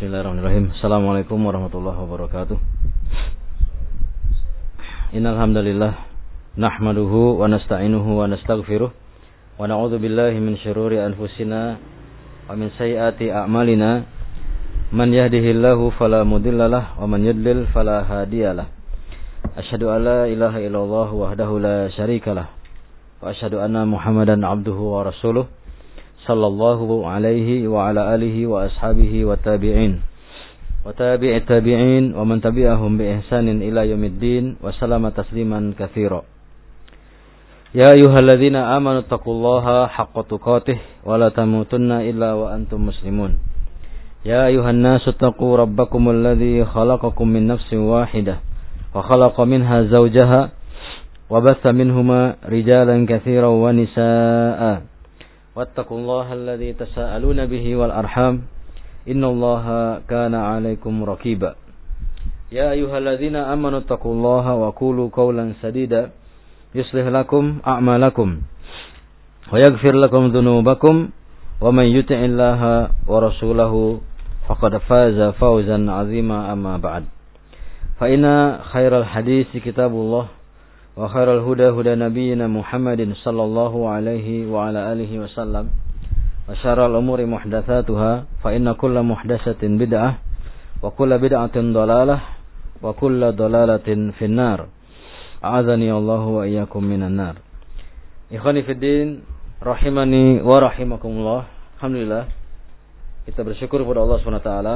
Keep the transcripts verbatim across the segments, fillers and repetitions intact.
Bismillahirrahmanirrahim. Assalamualaikum warahmatullahi wabarakatuh. Innal hamdalillah nahmaduhu wa nasta'inuhu wa nastaghfiruh wa na'udzu billahi min syururi anfusina wa min sayyiati a'malina. Man yahdihillahu fala mudhillalah wa man yudlil fala hadiyalah. Asyhadu an la ilaha illallah wahdahu la syarikalah wa asyhadu anna Muhammadan abduhu wa rasuluh sallallahu alaihi wa ala alihi wa ashabihi wa tabi'in wa tabi'i tabi'in wa man tabi'ahum bi ihsanin ila yaumiddin wa sallama tasliman katsira. Ya ayyuhalladzina amanu taqullaha haqqa tuqatih wa la tamutunna illa wa antum muslimun. Ya ayyuhan nasu taqu rabbakumul ladzi khalaqakum min nafsin wahidah wa khalaqa minha zawjaha wa batha minhuma rijalan katsiran wa nisaa'a. Wattaqullaha alladzi tasaaluna bihi wal arham innallaha kana 'alaikum raqiba. Ya ayyuhalladzina amanu taqullaha wa qulu qawlan sadida yuslih lakum a'malakum wa yaghfir lakum dhunubakum wa man yuti'illaha wa rasulahu faqad faza fawzan 'azima amma ba'd. Fa inna khairal hadits kitabullah wa khairal huda huda nabiyyina Muhammadin sallallahu alaihi wa ala alihi wasallam wa syarrul umuri muhdatsatuha fa inna kulla muhdatsatin bid'ah wa kulla bid'atin dhalalah wa kulla dhalalatin finnar. A'adzani Allahu wa iyyakum minan nar. Ikhwani fid din rahimani wa rahimakumullah. Alhamdulillah kita bersyukur kepada Allah Subhanahu wa taala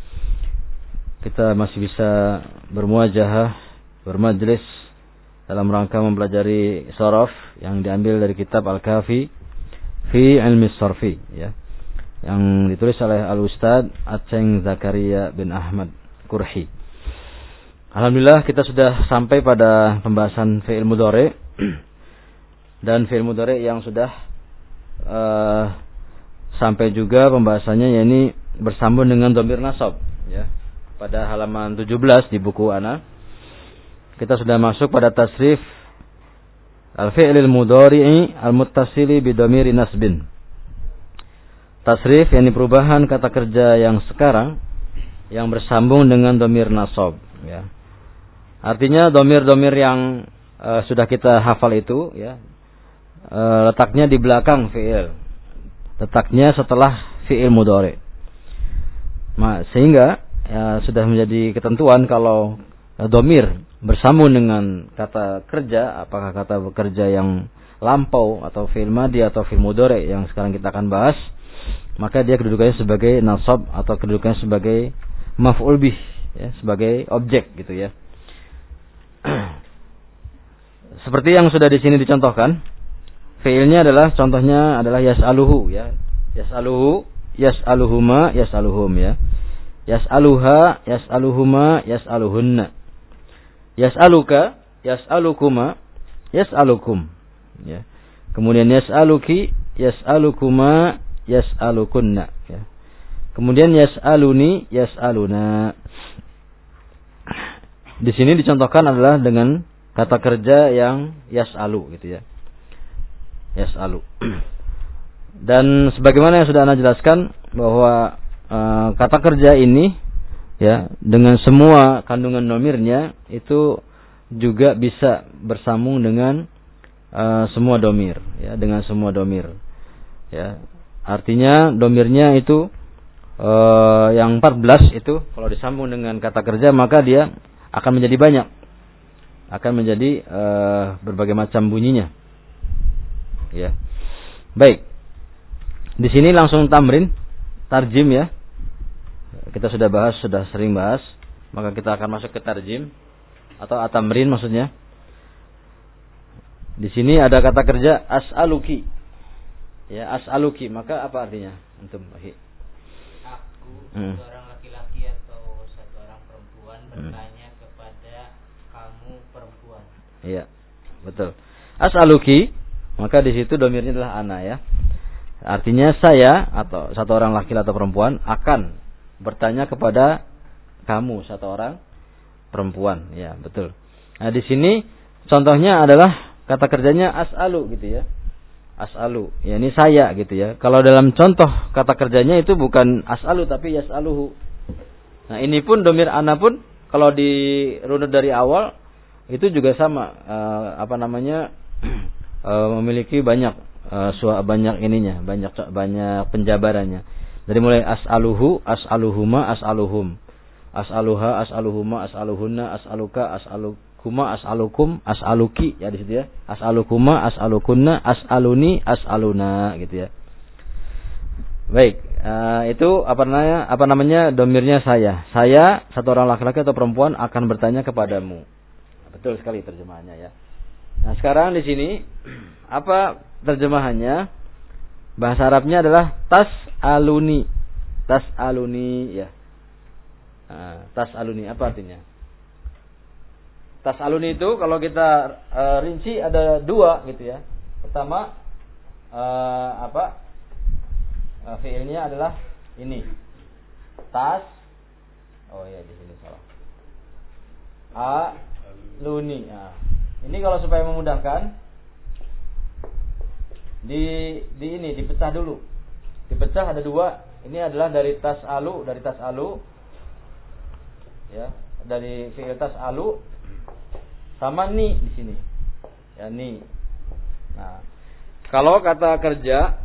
kita masih bisa bermuajahah bermajlis dalam rangka mempelajari sharaf yang diambil dari kitab Al-Kafi fi Ilmi Sarfi, ya, yang ditulis oleh Al-Ustadz Aceng Zakaria bin Ahmad Kurhi. Alhamdulillah kita sudah sampai pada pembahasan fi'il mudhari dan fi'il mudhari yang sudah uh, sampai juga pembahasannya, yakni bersambung dengan dhamir nasab, ya, pada halaman tujuh belas di buku ana. Kita sudah masuk pada tasrif al-fi'lil mudhari'i al-muttasili bi dhamiri nasbin. Tasrif yakni perubahan kata kerja yang sekarang yang bersambung dengan dhamir nasab, ya. Artinya dhamir-dhamir yang uh, sudah kita hafal itu, ya, uh, letaknya di belakang fi'il. Letaknya setelah fi'il mudhari'. Nah, sehingga ya, sudah menjadi ketentuan kalau uh, dhamir bersambung dengan kata kerja, apakah kata bekerja yang lampau atau fi'il madhi atau fi'il mudhari yang sekarang kita akan bahas, maka dia kedudukannya sebagai nasab atau kedudukannya sebagai maf'ul bih, ya, sebagai objek gitu, ya. Seperti yang sudah di sini dicontohkan, fi'ilnya adalah contohnya adalah yas'aluhu, ya. Yas'aluhu, yas'aluhuma, yas'aluhum, ya. Yas'aluha, yas'aluhuma, yas'aluhunna. Yas'aluka, yas'alukuma, yas'alukum, ya. Kemudian yas'aluki, yas'alukuma, yas'alukunna, ya. Kemudian yas'aluni, yas'aluna. Di sini dicontohkan adalah dengan kata kerja yang yas'alu, gitu, ya. Yas'alu. Dan sebagaimana yang sudah Anda jelaskan bahwa uh, kata kerja ini, ya, dengan semua kandungan dhamirnya itu juga bisa bersambung dengan uh, semua dhamir, ya, dengan semua dhamir, ya. Artinya dhamirnya itu uh, yang empat belas itu kalau disambung dengan kata kerja maka dia akan menjadi banyak, akan menjadi uh, berbagai macam bunyinya, ya. Baik, di sini langsung tamrin, tarjim, ya. Kita sudah bahas, sudah sering bahas, maka kita akan masuk ke tarjim atau atamrin maksudnya. Di sini ada kata kerja as'aluki, ya, as'aluki, maka apa artinya? Antum, Aku, hmm. seorang laki-laki atau satu orang perempuan bertanya hmm. kepada kamu perempuan. Iya, betul. As'aluki, maka di situ dhamirnya adalah ana, ya. Artinya saya atau satu orang laki-laki atau perempuan akan bertanya kepada kamu satu orang perempuan, ya, betul. Nah, di sini contohnya adalah kata kerjanya as'alu, gitu, ya. As'alu, ya, ini saya, gitu, ya. Kalau dalam contoh kata kerjanya itu bukan as'alu tapi yas'aluhu. Nah, ini pun domir ana pun kalau dirunut dari awal itu juga sama uh, apa namanya uh, memiliki banyak uh, sua, banyak ininya, banyak banyak penjabarannya. Dari mulai as'aluhu, as'aluhuma, as'aluhum, as'aluha, as'aluhuma, as'aluhunna, as'aluka, as'alukuma, as'alukum, as'aluki, ya di situ ya. As'alukuma, as'alukunna, as'aluni, as'aluna gitu ya. Baik, uh, itu apa namanya? Apa namanya? Domirnya saya. Saya satu orang laki-laki atau perempuan akan bertanya kepadamu. Betul sekali terjemahannya ya. Nah, sekarang di sini apa terjemahannya? Bahasa Arabnya adalah tas aluni. Tas aluni ya. Nah, tas aluni apa artinya? Tas aluni itu kalau kita uh, rinci ada dua gitu ya. Pertama uh, apa? Fiilnya adalah ini tas, oh ya di sini salah, aluni. Nah, ini kalau supaya memudahkan di di ini dipecah dulu, dipecah ada dua. Ini adalah dari tas alu, dari tas alu, ya dari fiil tas alu sama ni di sini, ya ni. Nah, kalau kata kerja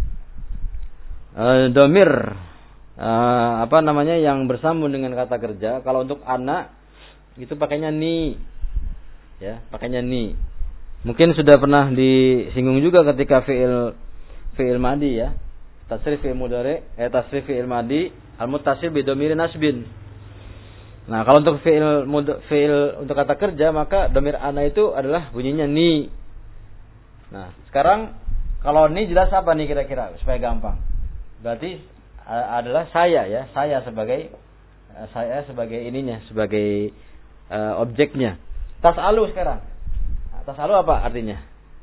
Uh, domir uh, apa namanya yang bersambung dengan kata kerja, kalau untuk anak itu pakainya ni, ya pakainya ni. Mungkin sudah pernah disinggung juga ketika fiil fiil madi ya, tasrif fiil mudhari, eh tasrif fiil madi al muttasil bi domir nasbin. Nah kalau untuk fiil fiil untuk kata kerja maka domir ana itu adalah bunyinya ni. Nah sekarang kalau ni jelas apa nih kira-kira supaya gampang? Berarti adalah saya ya, saya sebagai saya sebagai ininya, sebagai uh, objeknya. Tas'alu sekarang. Nah, tas'alu apa artinya?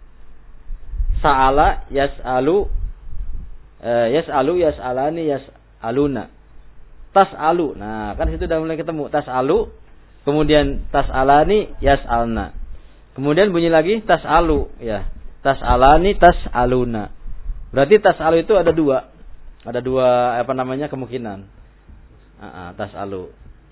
Sa'ala yas'alu uh, yas'alu yas'alani yas'aluna. Tas'alu. Nah, kan situ udah mulai ketemu. Tas'alu, kemudian tas'alani yas'alna. Kemudian bunyi lagi tas'alu ya. Tas'alani tas'aluna. Berarti tas'alu itu ada dua. Ada dua apa namanya kemungkinan. Uh, tas'alu.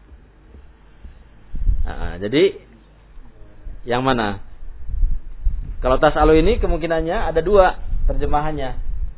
Uh, jadi yang mana? Kalau tas'alu ini kemungkinannya ada dua terjemahannya.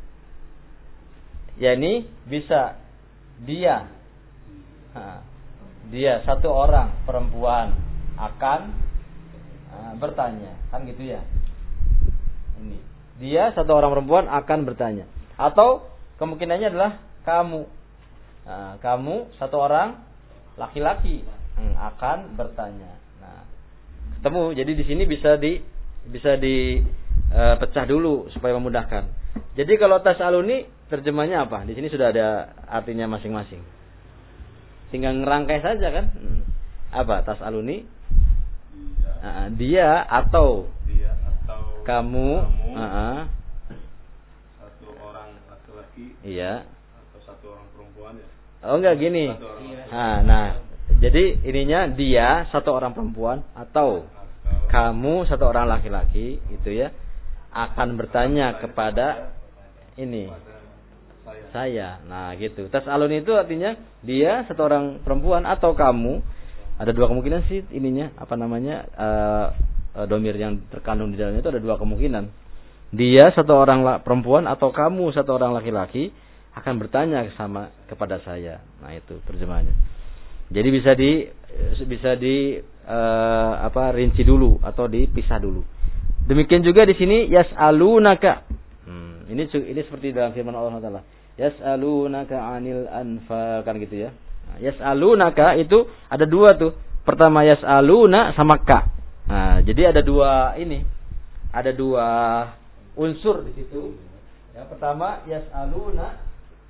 yakni bisa dia uh, dia satu orang perempuan akan uh, bertanya, kan gitu ya. Ini dia satu orang perempuan akan bertanya, atau kemungkinannya adalah kamu, nah, kamu satu orang laki-laki hmm, akan bertanya. Nah, ketemu. Jadi di sini bisa di bisa dipecah uh, dulu supaya memudahkan. Jadi kalau tas'aluni terjemahnya apa? Di sini sudah ada artinya masing-masing. Tinggal ngerangkai saja kan? Hmm. Apa tas'aluni? Dia, uh, dia atau dia atau kamu, kamu uh-uh. satu orang laki-laki, iya, atau satu orang perempuan ya. Oh enggak gini. Nah, nah, jadi ininya dia satu orang perempuan atau, atau kamu satu orang laki-laki itu ya akan bertanya kepada ini saya. saya. Nah, gitu. Tas'alun itu artinya dia satu orang perempuan atau kamu. Ada dua kemungkinan sih ininya, apa namanya? Uh, uh, domir yang terkandung di dalamnya itu ada dua kemungkinan. Dia satu orang perempuan atau kamu satu orang laki-laki akan bertanya sama kepada saya. Nah, itu terjemahannya. Jadi bisa di bisa di uh, apa rinci dulu atau dipisah dulu. Demikian juga di sini yas'alunaka. Hmm, ini ini seperti dalam firman Allah Taala. Yas'alunaka 'anil anfal, kan gitu ya. Nah, yas'alunaka itu ada dua tuh. Pertama yas'aluna sama ka. Nah, jadi ada dua ini. Ada dua unsur di situ. Yang pertama yas'aluna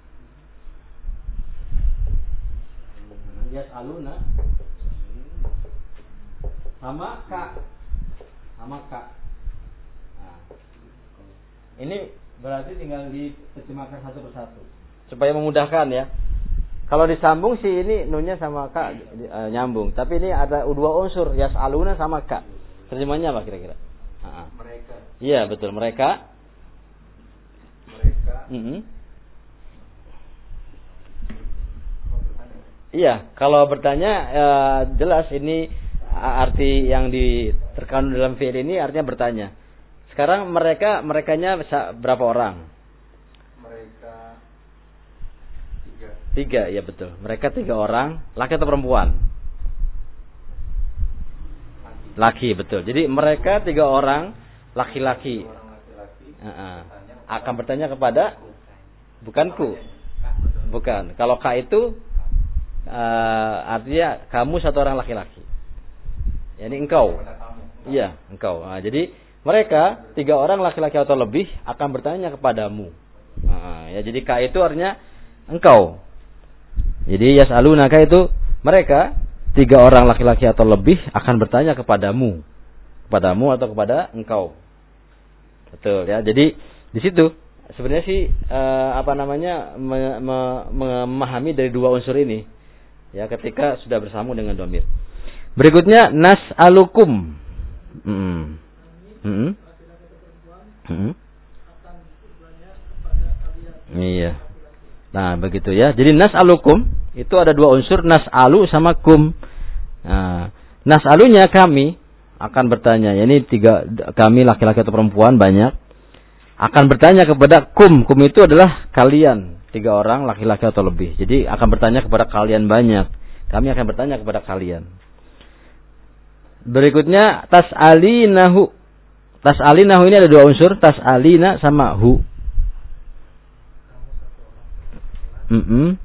yas'aluna sama ka. Sama ka. Nah, ini berarti tinggal diterjemahkan satu persatu supaya memudahkan ya. Kalau disambung sih ini nunnya sama ka e, nyambung, tapi ini ada dua unsur yas'aluna sama ka. Terjemahnya apa kira-kira? Nah, mereka. Iya betul, mereka. Mereka. Mm-hmm. Iya, kalau bertanya e, jelas ini arti yang di terkandung dalam fi'il ini artinya bertanya. Sekarang mereka merekanya berapa orang? Mereka tiga. Tiga, ya betul. Mereka tiga orang, laki atau perempuan? Laki. Laki, betul. Jadi mereka tiga orang laki-laki. Orang laki-laki. Uh-uh. Akan bertanya kepada bukan ku. Bukan. Kalau ka itu uh, artinya kamu satu orang laki-laki. Yani engkau. Iya, engkau. Nah, jadi mereka tiga orang laki-laki atau lebih akan bertanya kepadamu. Nah, ya jadi ka itu artinya engkau. Jadi yas'alunaka itu mereka tiga orang laki-laki atau lebih akan bertanya kepadamu. Kepadamu atau kepada engkau. Betul ya. Jadi di situ sebenarnya sih eh, apa namanya me, me, memahami dari dua unsur ini ya ketika sudah bersambung dengan dhamir. Berikutnya nas'alukum. Hmm. Hmm. Hmm. Iya. Nah, begitu ya. Jadi nas'alukum itu ada dua unsur, nas'alu sama kum. Nah, nas'alunya kami akan bertanya, ya ini tiga kami laki-laki atau perempuan banyak akan bertanya kepada kum. Kum itu adalah kalian, tiga orang laki-laki atau lebih. Jadi akan bertanya kepada kalian banyak. Kami akan bertanya kepada kalian. Berikutnya tas'alinahu. Tas'alinahu ini ada dua unsur, tas'alina sama hu. Mm-mm.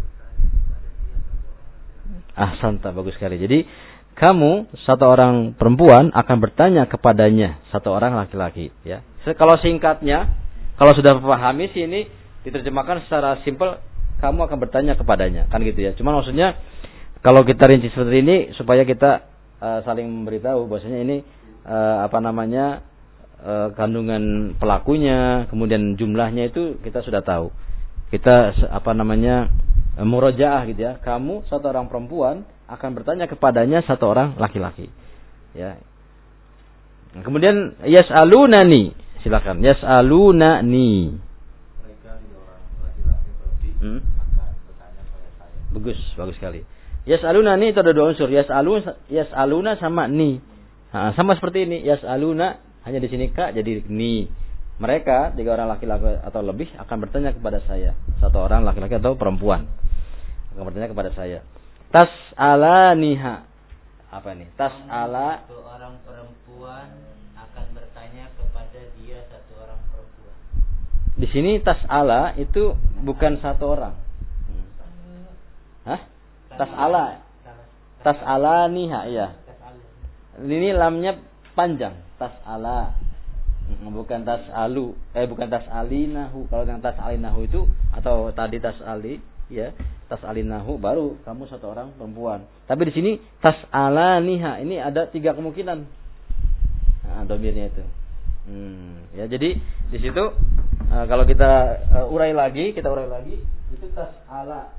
Ah, santa, bagus sekali. Jadi kamu satu orang perempuan akan bertanya kepadanya satu orang laki-laki. Ya, kalau singkatnya, kalau sudah memahami sih ini diterjemahkan secara simpel, kamu akan bertanya kepadanya, kan gitu ya. Cuma maksudnya kalau kita rinci seperti ini supaya kita uh, saling memberitahu bahwasanya ini uh, apa namanya uh, kandungan pelakunya, kemudian jumlahnya itu kita sudah tahu. Kita apa namanya murojaah gitu ya. Kamu satu orang perempuan akan bertanya kepadanya satu orang laki-laki. Ya. Nah, kemudian yas'alunani, silakan. Yas'alunani. Mereka tiga orang laki-laki lebih Hmm? akan bertanya pada saya. Bagus, bagus sekali. Yas'alunani itu ada dua unsur. Yas'alun yas'aluna sama ni. Nah, sama seperti ini. Yas'aluna hanya di sini ka jadi ni. Mereka tiga orang laki-laki atau lebih akan bertanya kepada saya. Satu orang laki-laki atau perempuan akan bertanya kepada saya. Tas'alaniha. Apa ini? Tas'ala. Satu orang perempuan akan bertanya kepada dia satu orang perempuan. Di sini tas'ala itu bukan satu orang. Hah? Tas'ala. Tas'alaniha, iya. Ini lamnya panjang. Tas'ala. Bukan tas'alu, eh bukan tas'alinahu. Kalau yang tas'alinahu itu atau tadi tas'ali, ya, tas'alinahu baru kamu satu orang perempuan. Tapi di sini tas'alaniha, ini ada tiga kemungkinan. Nah, domirnya itu. Hmm, ya jadi di situ uh, kalau kita uh, urai lagi, kita urai lagi, itu tas'ala.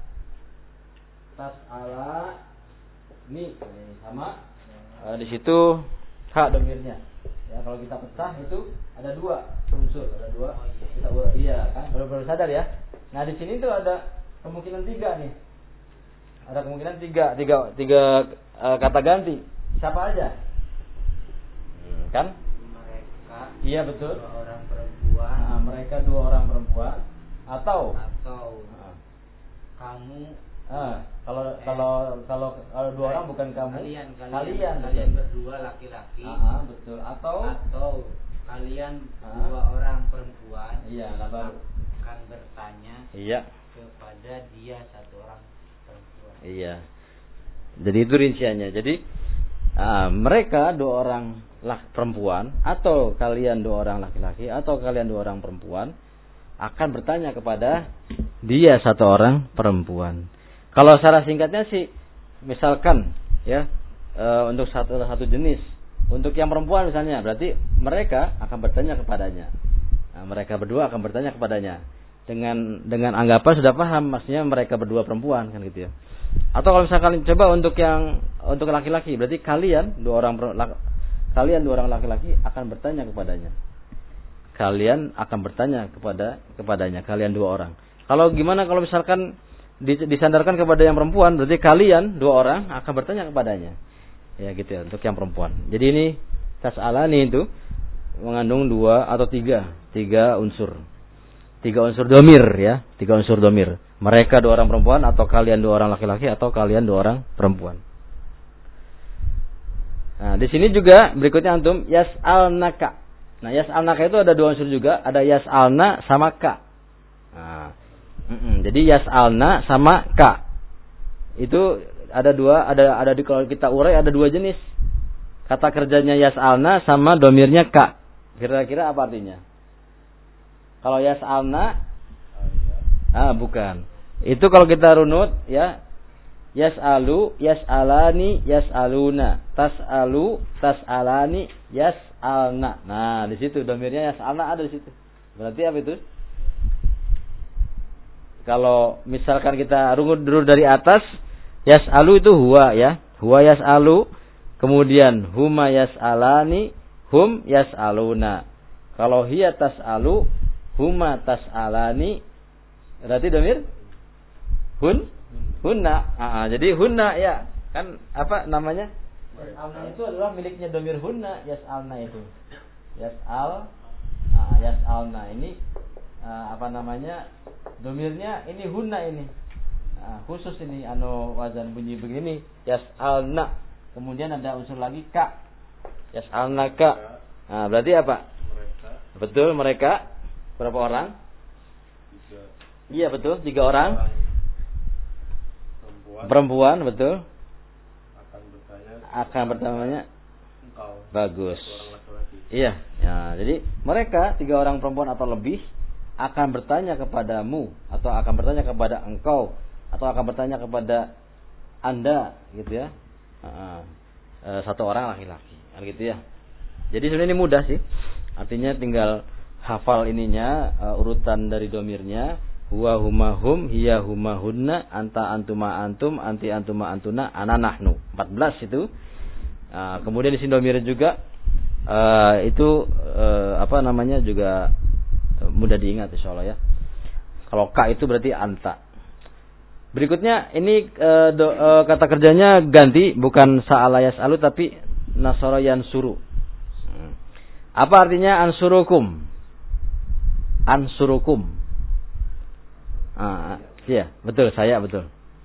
Tas'ala ini sama uh, di situ hak domirnya. Ya, kalau kita pecah itu ada dua unsur, ada dua. Kita urai, iya kan? Baru-baru sadar ya. Nah di sini tuh ada kemungkinan tiga nih. Ada kemungkinan tiga, tiga, tiga uh, kata ganti. Siapa aja? Hmm, kan? Mereka. Iya betul. Dua orang perempuan. Nah, mereka dua orang perempuan atau Atau nah, kamu. ah, kalau eh, kalau kalau kalau dua orang bukan kamu. Kalian, kalian, kalian, kalian berdua laki-laki. Ah, betul. Atau atau kalian ah, dua orang perempuan. Iya, lah baru. Akan bertanya. Iya. Kepada dia satu orang perempuan. Iya. Jadi itu rinciannya. Jadi uh, mereka dua orang laki perempuan atau kalian dua orang laki-laki atau kalian dua orang perempuan akan bertanya kepada dia satu orang perempuan. Kalau secara singkatnya sih misalkan ya uh, untuk satu satu jenis, untuk yang perempuan misalnya berarti mereka akan bertanya kepadanya. Nah, mereka berdua akan bertanya kepadanya. Dengan dengan anggapan sudah paham maksudnya mereka berdua perempuan kan gitu ya. Atau kalau misalkan coba untuk yang untuk laki-laki berarti kalian dua orang laki, kalian dua orang laki-laki akan bertanya kepadanya. Kalian akan bertanya kepada kepadanya kalian dua orang. Kalau gimana kalau misalkan disandarkan kepada yang perempuan, berarti kalian dua orang akan bertanya kepadanya. Ya gitu ya, untuk yang perempuan. Jadi ini tas'alani itu mengandung dua atau tiga, tiga unsur. Tiga unsur domir ya, tiga unsur domir. Mereka dua orang perempuan atau kalian dua orang laki-laki atau kalian dua orang perempuan. Nah, di sini juga berikutnya antum yas'alnaka. Nah, yas'alnaka itu ada dua unsur juga, ada yas'alna sama ka. Nah, mm-mm. Jadi yas'alna sama ka. Itu ada dua, ada ada di kalau kita urai ada dua jenis. Kata kerjanya yas'alna sama domirnya ka. Kira-kira apa artinya? Kalau yas'alna, ah bukan. Itu kalau kita runut ya, yas'alu, yas'alani, yas'aluna, tas'alu, tas'alani, yas'alna. Nah, di situ domirnya yas'alna ada di situ. Berarti apa itu? Kalau misalkan kita runut dulu dari atas, yas'alu itu huwa ya. Huwa yas'alu, kemudian huma yas'alani, hum yas'aluna. Kalau hiya tas'alu, huma tas'alani, berarti domir hun hunna. Ah, jadi hunna ya kan apa namanya? Yas'alna itu adalah miliknya domir hunna, yas'alna itu. Yas'al, ah, yas'alna ini ah, apa namanya? Domirnya ini hunna ini. Ah, khusus ini anu wazan bunyi begini yas'alna. Kemudian ada unsur lagi ka. Yas'alna ka. Nah, berarti apa? Mereka. Betul mereka. Berapa orang? Tiga. Iya betul, tiga orang. Perempuan. Perempuan betul. Akan bertanya. Akan bertanya. Engkau. Bagus. Orang laki-laki. Iya. Ya, jadi mereka tiga orang perempuan atau lebih akan bertanya kepadamu atau akan bertanya kepada engkau atau akan bertanya kepada anda, gitu ya. Uh, uh, satu orang laki-laki, kan gitu ya. Jadi sebenarnya ini mudah sih. Artinya tinggal hafal ininya, uh, urutan dari domirnya. Huwa huma hum, hiya huma hunna, anta antuma antum, anti antuma antuna, ana nahnu. empat belas itu. Uh, kemudian di sini domirnya juga uh, itu uh, apa namanya juga uh, mudah diingat insyaallah ya. Kalau ka itu berarti anta. Berikutnya ini uh, do, uh, kata kerjanya ganti, bukan sa'ala yas'alu tapi nasara yansuru. Hmm. Apa artinya ansurukum? Ansurukum. Ah, iya, betul, saya betul.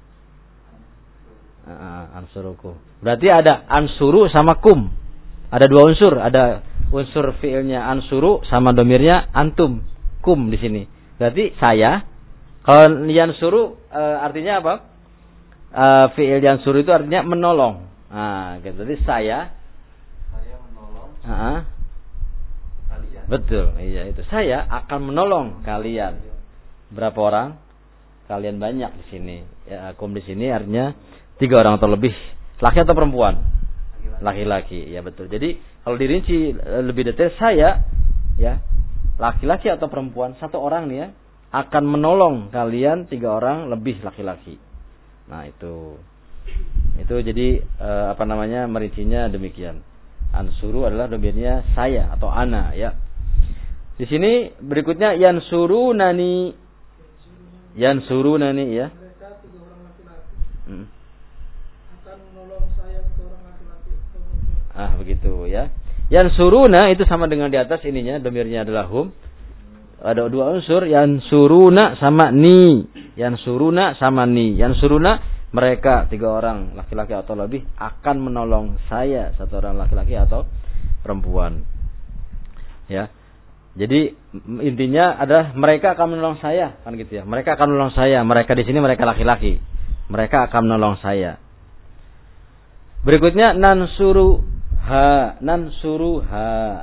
Ah, ansurukum. Berarti ada ansuru sama kum. Ada dua unsur, ada unsur fiilnya ansuru sama domirnya antum, kum di sini. Berarti saya. Kalau yansuru e, artinya apa? E, fiil yansuru itu artinya menolong. Nah, gitu. Jadi saya Saya menolong uh, kalian. betul, iya itu. Saya akan menolong kalian. Berapa orang? Kalian banyak di sini. Ya, kum di sini artinya tiga orang atau lebih. Laki atau perempuan? Laki-laki. Ya betul. Jadi kalau dirinci lebih detail, saya ya laki-laki atau perempuan satu orang nih ya akan menolong kalian tiga orang lebih laki-laki. Nah itu, itu jadi e, apa namanya merincinya demikian. Ansuru adalah domirnya saya atau ana ya. Di sini berikutnya yansurunani, yansurunani ya. Mereka tiga orang laki-laki Hmm. akan menolong saya tiga orang laki-laki. Ah begitu ya. Yansuruna itu sama dengan di atas ininya, domirnya adalah hum. Ada dua unsur, yansuruna sama ni. Yansuruna sama ni. Yansuruna mereka tiga orang laki-laki atau lebih akan menolong saya satu orang laki-laki atau perempuan. Ya. Jadi intinya adalah mereka akan menolong saya, kan gitu ya. Mereka akan menolong saya. Mereka di sini mereka laki-laki. Mereka akan menolong saya. Berikutnya nansuruha, nansuruha.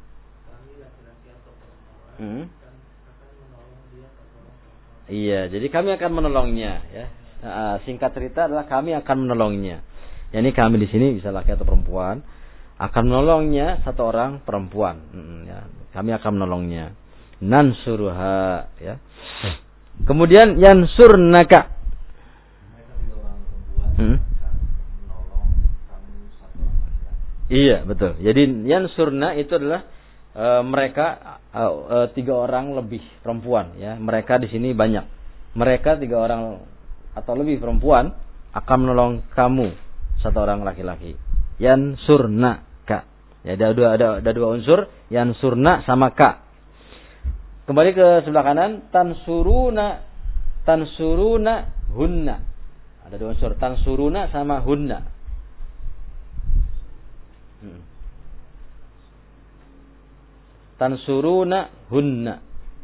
Hmm. Iya, jadi kami akan menolongnya ya. Nah, singkat cerita adalah kami akan menolongnya. Ya, ini kami di sini bisa laki atau perempuan akan menolongnya satu orang perempuan. Hmm, ya. Kami akan menolongnya. Nansuruha ya. Kemudian yansurnaka. Mereka tiga orang perempuan Hmm. akan menolong kamu satu orang laki-laki. Iya, betul. Jadi yansurna itu adalah e, mereka e, e, tiga orang lebih perempuan ya. Mereka di sini banyak. Mereka tiga orang atau lebih perempuan akan menolong kamu satu orang laki-laki. Yansurna-ka. Ya, ada dua ada, ada dua unsur, yansurna sama ka. Kembali ke sebelah kanan, tansuruna tansuruna hunna. Ada dua unsur, tansuruna sama hunna. Hmm. Tansuruna hunna.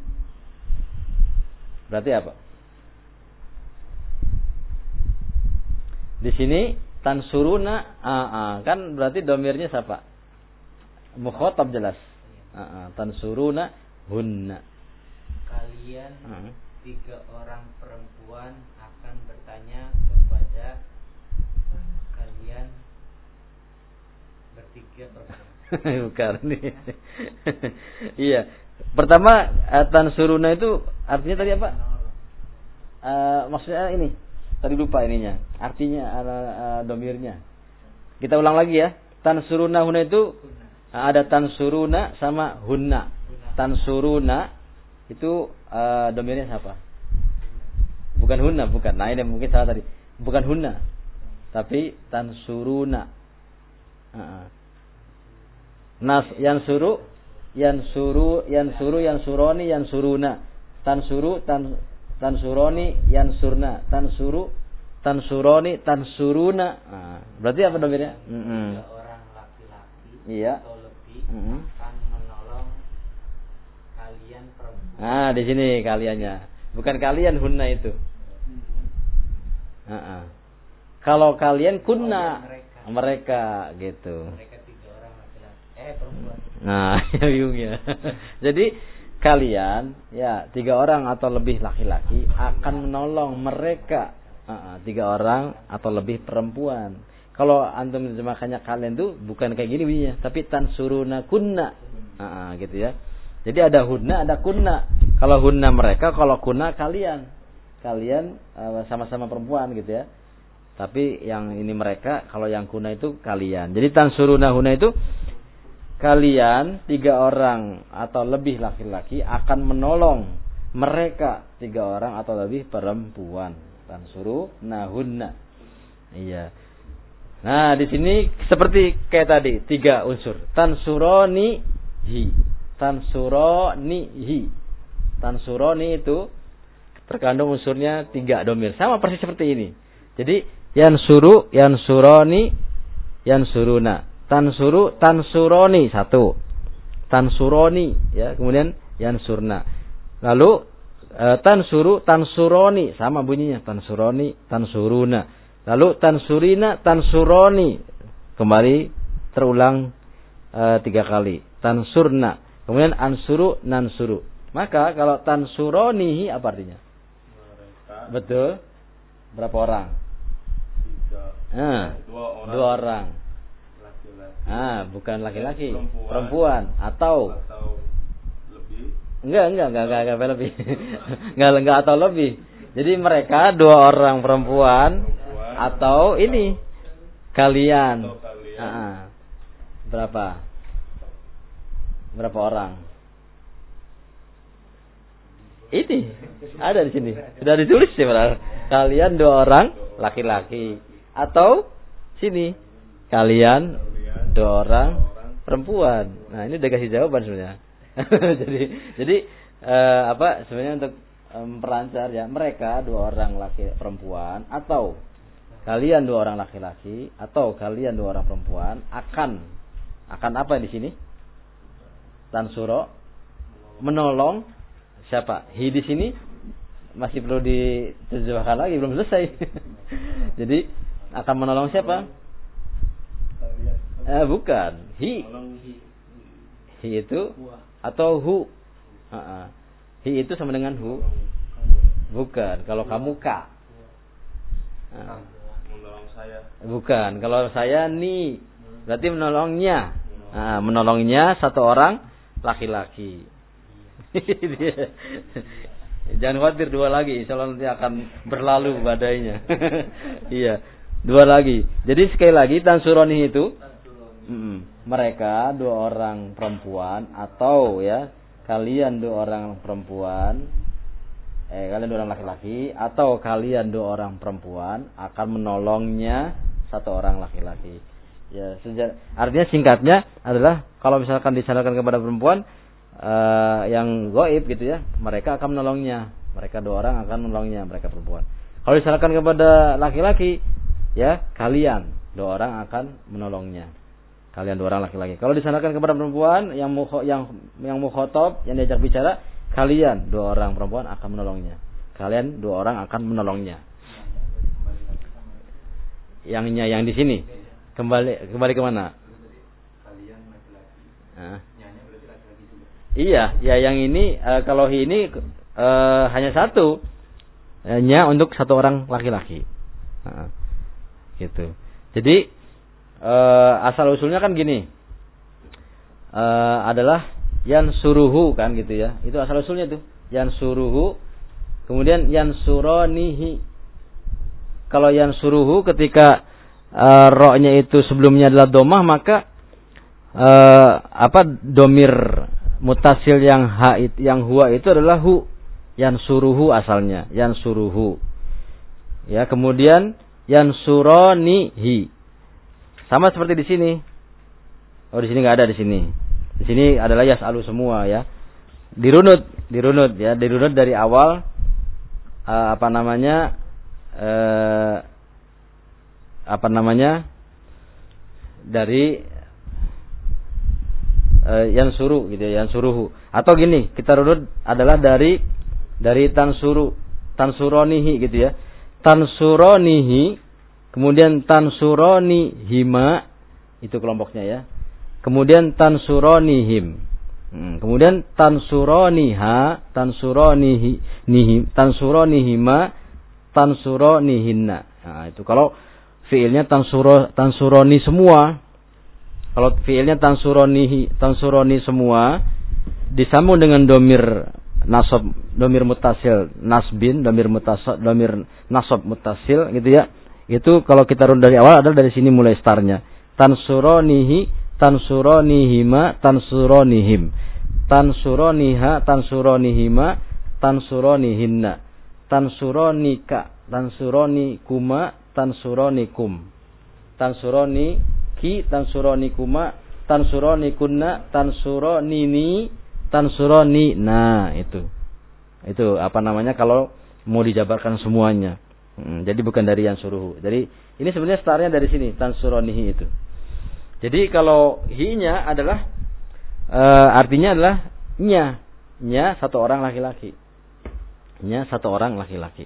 Berarti apa? Di sini tansuruna, ah, ah, kan berarti domirnya siapa? Mukhatab jelas. Ah, ah, tansuruna hunna. Kalian Ah. tiga orang perempuan akan bertanya kepada kalian bertiga perempuan. Bukan nih. Iya. Pertama, tansuruna itu artinya tadi apa? Uh, maksudnya ini. Tadi lupa ininya. Artinya uh, domirnya. Kita ulang lagi ya. Tansuruna hunna itu uh, ada tansuruna sama hunna. Tansuruna itu uh, domirnya siapa? Bukan hunna, bukan. Nah, ini mungkin salah tadi. Bukan hunna. Tapi tansuruna. Uh-uh. Nas yansuru yansuru yansuru yansuroni yansuruna. Tansuru tan tansuroni yansurna. Tansuru tansuroni tansuruna. Nah, berarti apa domirnya? Mm-hmm. Tiga orang laki-laki iya. atau lebih Mm-hmm. akan menolong kalian perempuan. Nah, di sini kaliannya. Bukan kalian hunna itu. Uh-uh. Kalau kalian kunna mereka. mereka gitu. Mereka tiga orang laki-laki. Eh perempuan. Nah, ya bingung ya. Jadi kalian ya tiga orang atau lebih laki-laki akan menolong mereka uh, tiga orang atau lebih perempuan. Kalau antum terjemahkannya kalian tuh bukan kayak gini bunyinya, tapi tansuruna kunna, uh, gitu ya. Jadi ada hunna, ada kunna. Kalau hunna mereka, kalau kunna kalian, kalian uh, sama-sama perempuan gitu ya. Tapi yang ini mereka, kalau yang kunna itu kalian. Jadi tansuruna hunna itu kalian tiga orang atau lebih laki-laki akan menolong mereka tiga orang atau lebih perempuan. Tansuru nahunna. Iya. Nah, di sini seperti kayak tadi, tiga unsur. Tansuroni hi. Tansuroni hi. Tansuroni itu terkandung unsurnya tiga domir. Sama persis seperti ini. Jadi yansuru, yansuroni, yansuruna. Tansuru, tansuroni satu, tansuroni ya, kemudian yansurna. Lalu e, tansuru, tansuroni sama bunyinya, tansuroni, tansuruna. Lalu tansurina, tansuroni kembali terulang e, tiga kali. Tansurna, kemudian ansuru, nansuru. Maka kalau tansuroni apa artinya? Mereka. Betul. Berapa orang? Tiga. Nah, Dua orang. Dua orang. Laki-laki. Ah, bukan laki-laki, Perempuan. perempuan atau Atau lebih. enggak, enggak, enggak, enggak, enggak lebih. enggak, enggak atau lebih. Jadi mereka dua orang perempuan, Perempuan. atau ini kalian. Atau kalian. Ah, berapa? Berapa orang? Ini ada di sini. Sudah ditulis sih, padahal. Kalian dua orang laki-laki atau sini kalian dua orang perempuan. Nah, ini udah kasih jawaban sebenarnya. jadi jadi eh, apa sebenarnya untuk memperancar ya, mereka dua orang laki perempuan atau kalian dua orang laki-laki atau kalian dua orang perempuan akan akan apa di sini? Tansuro menolong siapa? Hi di sini masih perlu diterjemahkan lagi, belum selesai. Jadi akan menolong siapa? Eh, bukan. Hi. Hi itu atau hu. Uh-uh. Hi itu sama dengan hu. Bukan. Kalau kamu ka. Uh. Menolong saya. Bukan. Kalau saya ni. Berarti menolongnya. Uh, menolongnya satu orang laki-laki. Jangan khawatir, dua lagi. Insya Allah nanti akan berlalu badainya. Iya. Dua lagi. Jadi sekali lagi tansuroni itu mm, mereka dua orang perempuan atau ya kalian dua orang perempuan eh kalian dua orang laki-laki atau kalian dua orang perempuan akan menolongnya satu orang laki-laki. Ya, sejar, artinya singkatnya adalah kalau misalkan disandarkan kepada perempuan uh, yang gaib gitu ya, mereka akan menolongnya. Mereka dua orang akan menolongnya, mereka perempuan. Kalau disandarkan kepada laki-laki, ya kalian dua orang akan menolongnya. Kalian dua orang laki-laki. Kalau disandarkan kepada perempuan yang mukho, yang yang mukhotob, yang diajak bicara, kalian dua orang perempuan akan menolongnya. Kalian dua orang akan menolongnya. Yangnya yang di sini kembali kembali ke mana? Kalian laki-laki. Nah. Nyanya berarti laki-laki juga. Iya, ya yang ini uh, kalau ini uh, hanya satu, hanya untuk satu orang laki-laki. Nah, gitu. Jadi uh, asal usulnya kan gini, uh, adalah yan suruhu kan gitu ya. Itu asal usulnya tuh. Yan suruhu, kemudian yan suronihi. Kalau yan suruhu ketika uh, ro-nya itu sebelumnya adalah domah, maka uh, apa domir mutasil yang ha yang huwa itu adalah hu. Yan suruhu asalnya, yan suruhu. Ya, kemudian yan suronihi. Sama seperti di sini. Oh, di sini enggak ada di sini. Di sini adalah yas'alu semua ya. Dirunut, dirunut ya, dirunut dari awal uh, apa namanya? Uh, apa namanya? Dari uh, yang suruh gitu ya, yang suruhu. Atau gini, kita runut adalah dari dari tansuru, tansuronihi gitu ya. Tansuronihi, kemudian tansuroni hima, itu kelompoknya ya. Kemudian tansuronihim. Hmm, kemudian tansuroniha, tansuronihi, nihim, tansuronihima, tansuronihinna. Nah, itu kalau fiilnya tansuro, tansuroni semua. Kalau fiilnya tansuronihi, tansuroni semua disambung dengan domir nasab, domir mutasil nasbin, domir mutasil, domir nasab mutasil gitu ya. Itu kalau kita run dari awal adalah dari sini mulai startnya. Tansuronihi, tansuronihima, tansuronihim. Tansuroniha, tansuronihima, tansuronihinna. Tansuronika, tansuronikuma, tansuronikum. Tansuroniki, tansuronikuma, tansuronikunna, tansuronini, tansuroni. Nah, itu. Itu apa namanya kalau mau dijabarkan semuanya. Hmm, jadi bukan dari yang suruh. Jadi ini sebenarnya startnya dari sini, tansuronihi itu. Jadi kalau hi-nya adalah e, artinya adalah nya, nya satu orang laki-laki. Nya satu orang laki-laki.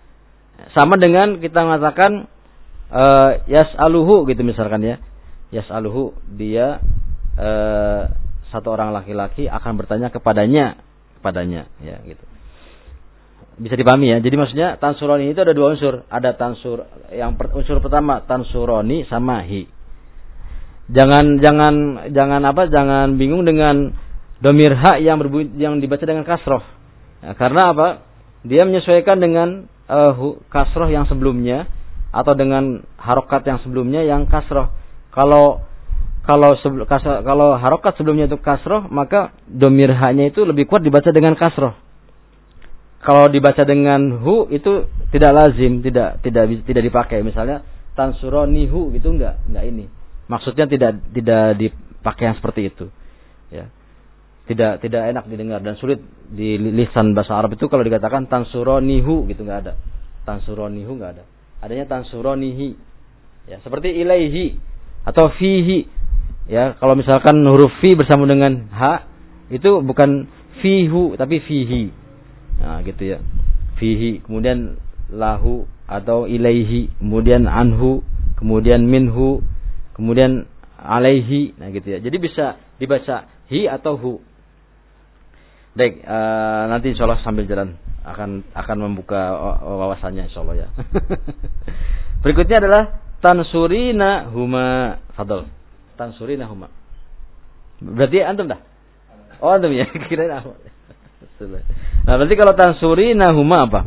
Sama dengan kita mengatakan e, yas'aluhu gitu misalkan ya. Yas'aluhu, dia e, satu orang laki-laki akan bertanya kepadanya, kepadanya ya gitu. Bisa dipahami ya. Jadi maksudnya tansuroni itu ada dua unsur. Ada tansur yang per, unsur pertama tansuroni sama hi. Jangan jangan jangan apa? Jangan bingung dengan domir ha yang berbunyi, yang dibaca dengan kasroh. Ya, karena apa? Dia menyesuaikan dengan uh, kasroh yang sebelumnya atau dengan harokat yang sebelumnya yang kasroh. Kalau kalau sebelum kalau harokat sebelumnya itu kasroh, maka domir ha-nya itu lebih kuat dibaca dengan kasroh. Kalau dibaca dengan hu itu tidak lazim, tidak tidak tidak dipakai. Misalnya tansuronihu gitu enggak, enggak ini. Maksudnya tidak tidak dipakai yang seperti itu. Ya. Tidak tidak enak didengar dan sulit di lisan bahasa Arab itu kalau dikatakan tansuronihu gitu enggak ada. Tansuronihu enggak ada. Adanya tansuronihi. Ya, seperti ilaihi atau fihi. Ya, kalau misalkan huruf fi bersama dengan ha itu bukan fihu tapi fihi. Nah, gitu ya. Fihi, kemudian lahu atau ilaihi, kemudian anhu, kemudian minhu, kemudian alaihi. Nah, gitu ya. Jadi bisa dibaca hi atau hu. Baik, uh, nanti insyaallah sambil jalan akan akan membuka wawasannya insyaallah ya. Berikutnya adalah tansurina huma. Fadhol. Tansurina huma. Berarti antum dah? Oh, antum ya. Kirain apa? Nah, berarti kalau tansurina huma apa?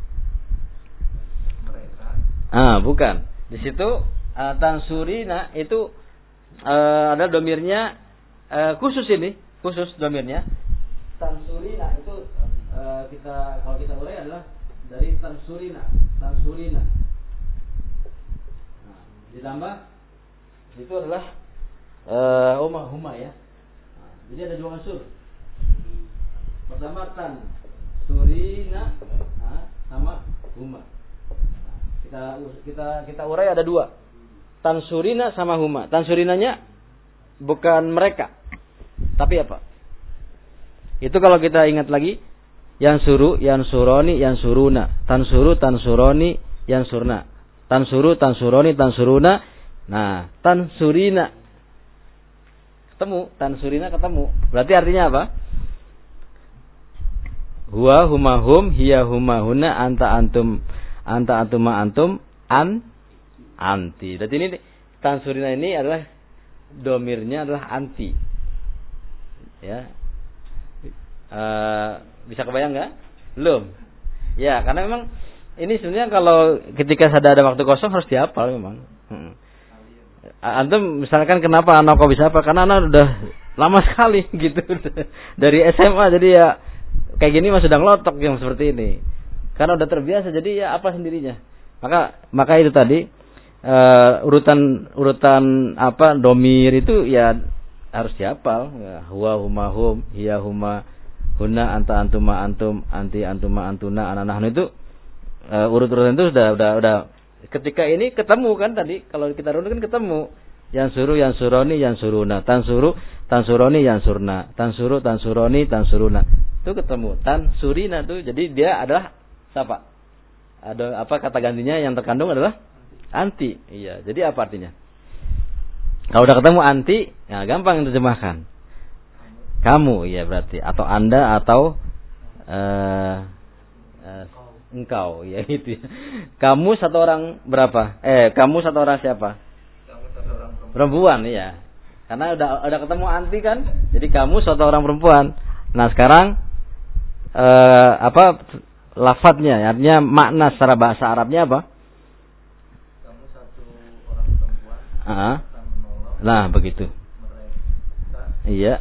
Mereka. Ah, bukan. Di situ uh, tansurina itu uh, ada domirnya uh, khusus ini, khusus domirnya. Tansurina itu uh, kita kalau kita urai adalah dari tansurina, tansurina. Nah, ditambah itu adalah uh, huma huma ya. Nah, jadi ada dua unsur. Pertama tan surina, nah, sama huma. Nah, kita kita kita urai ada dua. Tansurina sama huma. Tansurinanya bukan mereka, tapi apa? Itu kalau kita ingat lagi, yansuru, yansuroni, yansuruna, tansuru, tansuroni, yansurna, tansuru, tansuroni, tansuruna. Nah, tansurina ketemu, tansurina ketemu. Berarti artinya apa? Huwa huma hum, hiya huma huna, anta antum, anta antuma antum, an anti. Jadi ini tansurina ini adalah domirnya adalah anti. Ya. Uh, bisa kebayang nggak? Belum. Ya, karena memang ini sebenarnya kalau ketika ada ada waktu kosong harus dihafal memang. Hmm. Antum misalkan kenapa anak kok bisa apa? Karena anak udah lama sekali gitu dari S M A, jadi ya kayak gini mah sudah ngelotok yang seperti ini. Karena udah terbiasa, jadi ya apa sendirinya. Maka maka itu tadi uh, urutan urutan apa domir itu ya harus dihafal. Ya, huwa huma hum, hiya huma huna, anta antuma antum, anti antuma antuna, anak-anak itu uh, urut-urutan itu sudah udah udah ketika ini ketemu kan tadi kalau kita runut kan ketemu yang suruh yang suroni yang suruna, tan suruh tan suroni yang surna, tan suruh tan suroni tan suruna, itu ketemu tan surina tuh. Jadi dia adalah siapa? Ada apa kata gantinya yang terkandung adalah anti. Iya, jadi apa artinya? Kalau udah ketemu anti, ya gampang diterjemahkan. Kamu, iya berarti, atau anda atau uh, uh, engkau, ya itu. Kamu satu orang berapa? Eh, kamu satu orang siapa? Kamu satu orang perempuan. Perempuan, iya. Karena udah udah ketemu anti kan, jadi kamu satu orang perempuan. Nah sekarang uh, apa lafadznya? Artinya makna secara bahasa Arabnya apa? Kamu satu orang perempuan. Uh-huh. Akan menolong. Nah begitu. Mereka. Iya.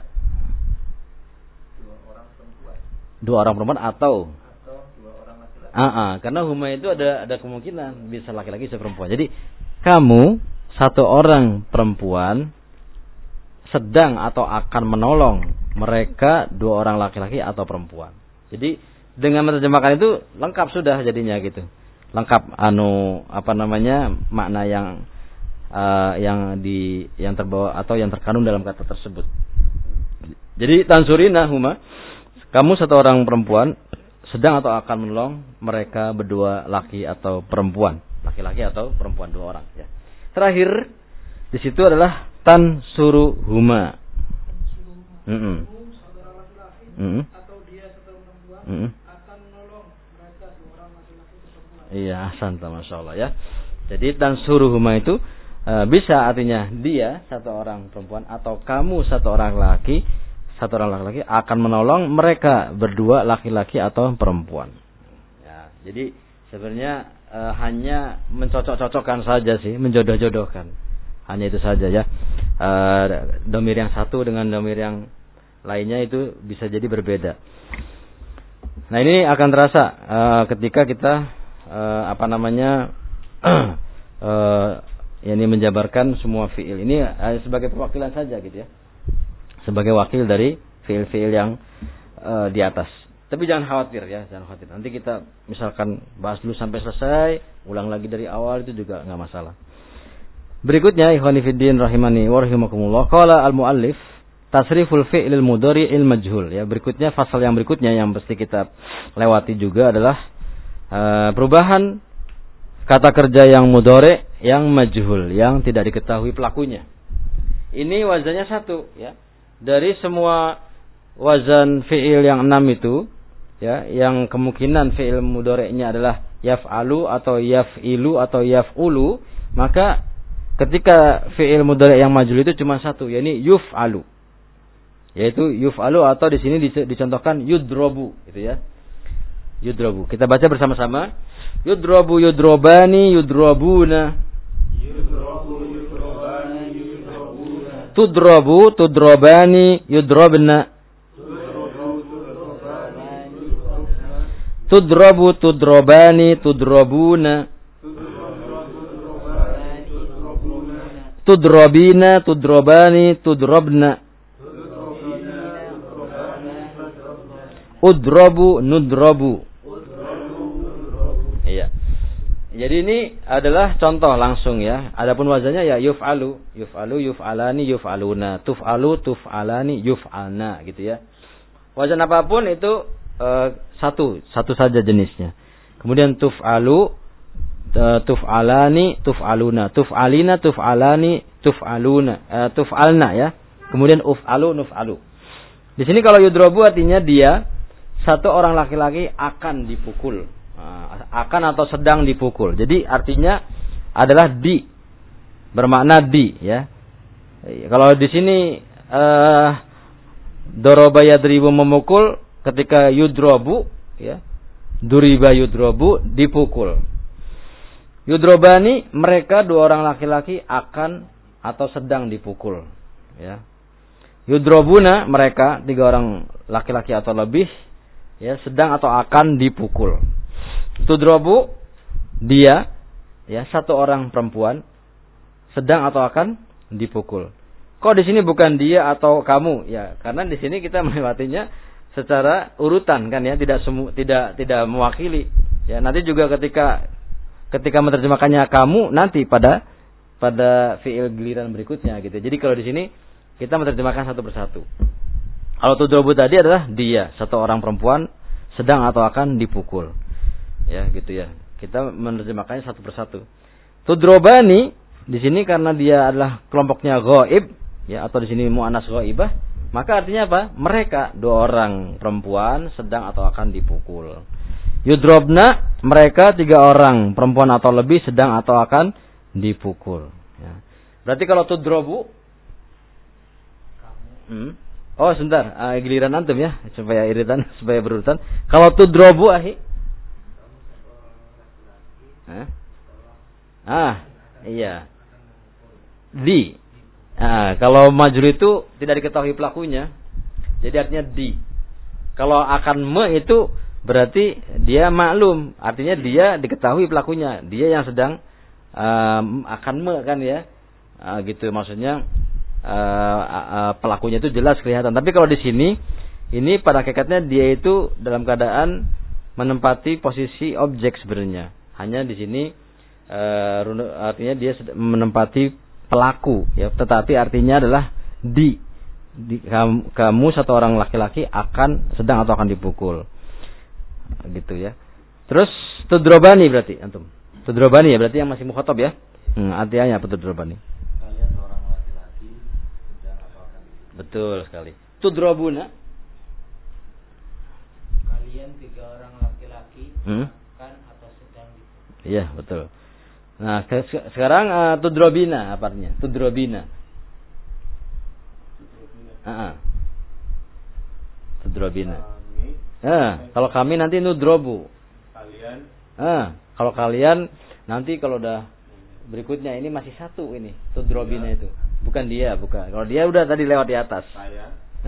Dua orang perempuan atau atau dua orang laki-laki. Ah, ah, karena huma itu ada ada kemungkinan bisa laki-laki bisa perempuan. Jadi kamu satu orang perempuan sedang atau akan menolong mereka dua orang laki-laki atau perempuan. Jadi dengan menerjemahkan itu lengkap sudah jadinya gitu. Lengkap anu apa namanya makna yang uh, yang di yang terbawa atau yang terkandung dalam kata tersebut. Jadi tansurina huma, kamu satu orang perempuan sedang atau akan menolong mereka berdua laki atau perempuan, laki-laki atau perempuan dua orang. Ya. Terakhir di situ adalah tansuruhuma. Mm-hmm. Saudara laki-laki Mm-hmm. atau dia saudara perempuan Mm-hmm. akan menolong mereka dua orang laki-laki atau perempuan. Iya, santa masya Allah ya. Jadi tansuruhuma itu e, bisa artinya dia satu orang perempuan atau kamu satu orang laki. Satu orang laki-laki akan menolong mereka berdua laki-laki atau perempuan. Ya, jadi sebenarnya e, hanya mencocok-cocokkan saja sih, menjodoh-jodohkan. Hanya itu saja ya. E, domir yang satu dengan domir yang lainnya itu bisa jadi berbeda. Nah ini akan terasa e, ketika kita e, apa namanya e, ini menjabarkan semua fiil ini e, sebagai perwakilan saja gitu ya. Sebagai wakil dari fiil-fiil yang uh, di atas. Tapi jangan khawatir ya, jangan khawatir. Nanti kita misalkan bahas dulu sampai selesai, ulang lagi dari awal itu juga nggak masalah. Berikutnya, ikhwani fiddin rahimani wa rahimakumullah. Qala al-muallif tasriful fi'lil mudhari'il majhul. Ya, berikutnya fasal yang berikutnya yang mesti kita lewati juga adalah uh, perubahan kata kerja yang mudhari' yang majhul, yang tidak diketahui pelakunya. Ini wazannya satu ya. Dari semua wazan fi'il yang enam itu ya, yang kemungkinan fi'il mudhari'nya adalah yaf'alu atau yaf'ilu atau yaf'ulu, maka ketika fi'il mudhari' yang majhul itu cuma satu, yakni yuf'alu. Yaitu yuf'alu atau di sini dicontohkan yudrobu gitu ya. Yudrobu. Kita baca bersama-sama. Yudrobu yudrobani yudrobuna. Yudrobu yudrobani yudrobuna. Tudrobu tudrobani yudrobna. Tudrabu, tudrobani, tudrobuna. Tudrobina, tudrobani, tudrobna. Udrabu, nudrabu. Iya. Jadi ini adalah contoh langsung ya. Adapun wazannya ya yuf'alu, yuf'alu, yuf'alani, yuf'aluna, tuf'alu, tuf'alani, yuf'alna gitu ya. Wazan apapun itu uh, satu, satu saja jenisnya. Kemudian tuf'alu, uh, tuf'alani, tuf'aluna, tuf'alina, tuf'alani, tuf'aluna, uh, tuf'alna ya. Kemudian uf'alu, nuf'alu. Di sini kalau yudrabu artinya dia satu orang laki-laki akan dipukul. Akan atau sedang dipukul. Jadi artinya adalah di, bermakna di ya. Kalau di sini uh, doroba yadribu memukul, ketika yudrobu ya, duriba yudrobu dipukul. Yudrobani mereka dua orang laki-laki akan atau sedang dipukul ya. Yudrobuna mereka tiga orang laki-laki atau lebih ya, sedang atau akan dipukul. Tudrobu dia ya, satu orang perempuan sedang atau akan dipukul. Kok di sini bukan dia atau kamu ya? Karena di sini kita melewatinya secara urutan kan ya, tidak semu, tidak tidak mewakili. Ya, nanti juga ketika ketika menerjemahkannya kamu nanti pada pada fiil giliran berikutnya gitu. Jadi kalau di sini kita menerjemahkan satu persatu. Kalau tudrobu tadi adalah dia, satu orang perempuan sedang atau akan dipukul. Ya, gitu ya. Kita menerjemahkannya satu persatu. Tudrobani di sini karena dia adalah kelompoknya ghaib, ya, atau di sini muannas ghaibah, maka artinya apa? Mereka dua orang perempuan sedang atau akan dipukul. Yudrobna mereka tiga orang perempuan atau lebih sedang atau akan dipukul. Ya. Berarti kalau tudrobu, hmm? Oh sebentar, uh, giliran antum ya, supaya iritan, supaya berurutan. Kalau tudrobu ahi. Hah? Ah, iya. Di. Nah, kalau majrur itu tidak diketahui pelakunya. Jadi artinya di. Kalau akan me itu berarti dia maklum, artinya dia diketahui pelakunya. Dia yang sedang um, akan me kan ya. Uh, gitu maksudnya uh, uh, pelakunya itu jelas kelihatan. Tapi kalau di sini ini pada hakikatnya dia itu dalam keadaan menempati posisi objek sebenarnya. Hanya di sini uh, artinya dia menempati pelaku ya, tetapi artinya adalah di, di kamu, kamu satu orang laki-laki akan sedang atau akan dipukul. Gitu ya. Terus tudrobani berarti antum. Tudrobani ya berarti yang masih mukhatab ya. Hmm, artinya apa tudrobani? Kalian seorang laki-laki sedang atau akan dipukul. Betul sekali. Tudrobuna Kalian tiga orang laki-laki hmm? Iya betul. Nah ke sekarang uh, tudrobina apa artinya? Tudrobina. Ah, tudrobina. Ah, kalau kami nanti nudrobu. Kalian. Ah, kalau kalian nanti kalau udah berikutnya ini masih satu ini tudrobina itu. Bukan dia, bukan. Kalau dia udah tadi lewat di atas. Saya.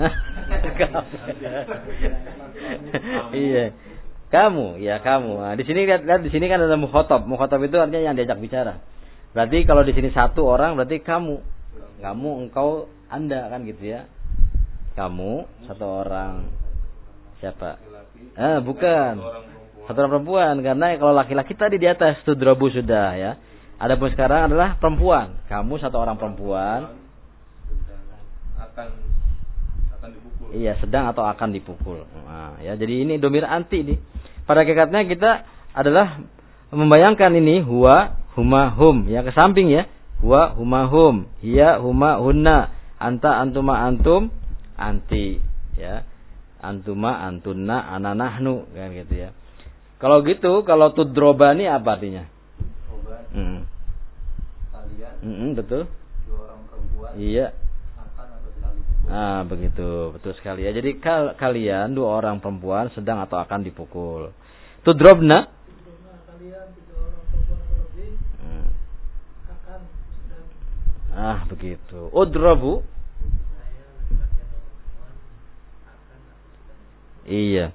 Iya. Kamu, ya kamu. Nah, di sini lihat, lihat di sini kan ada mukhatab. Mukhatab itu artinya yang diajak bicara. Berarti kalau di sini satu orang berarti kamu. Kamu, engkau, Anda kan gitu ya. Kamu satu orang siapa? Ah, bukan. Satu orang perempuan karena kalau laki-laki tadi di atas tudrobu sudah ya. Adapun sekarang adalah perempuan. Kamu satu orang perempuan akan akan dipukul. Iya, sedang atau akan dipukul. Nah, ya, jadi ini domir anti nih. Pada hakikatnya kita adalah membayangkan ini huwa, huma, hum, ya ke samping ya. Huwa, huma, hum, hiya, huma, hunna, anta, antuma, antum, anti, ya. Antuma, antunna, ana, nahnu, kan gitu ya. Kalau gitu, kalau tudrobani apa artinya? Hmm. Kalian. Hmm, betul. Dua orang perempuan. Iya. Akan atau sedang dipukul. Ah, begitu, betul sekali ya. Jadi kal kalian dua orang perempuan sedang atau akan dipukul. Tudrobna. Tudrobna kalian tiga orang perempuan atau lebih Hmm. akan sedang. Ah, begitu. Udrobu. Saya laki-laki atau perempuan akan atau sedang. Iya.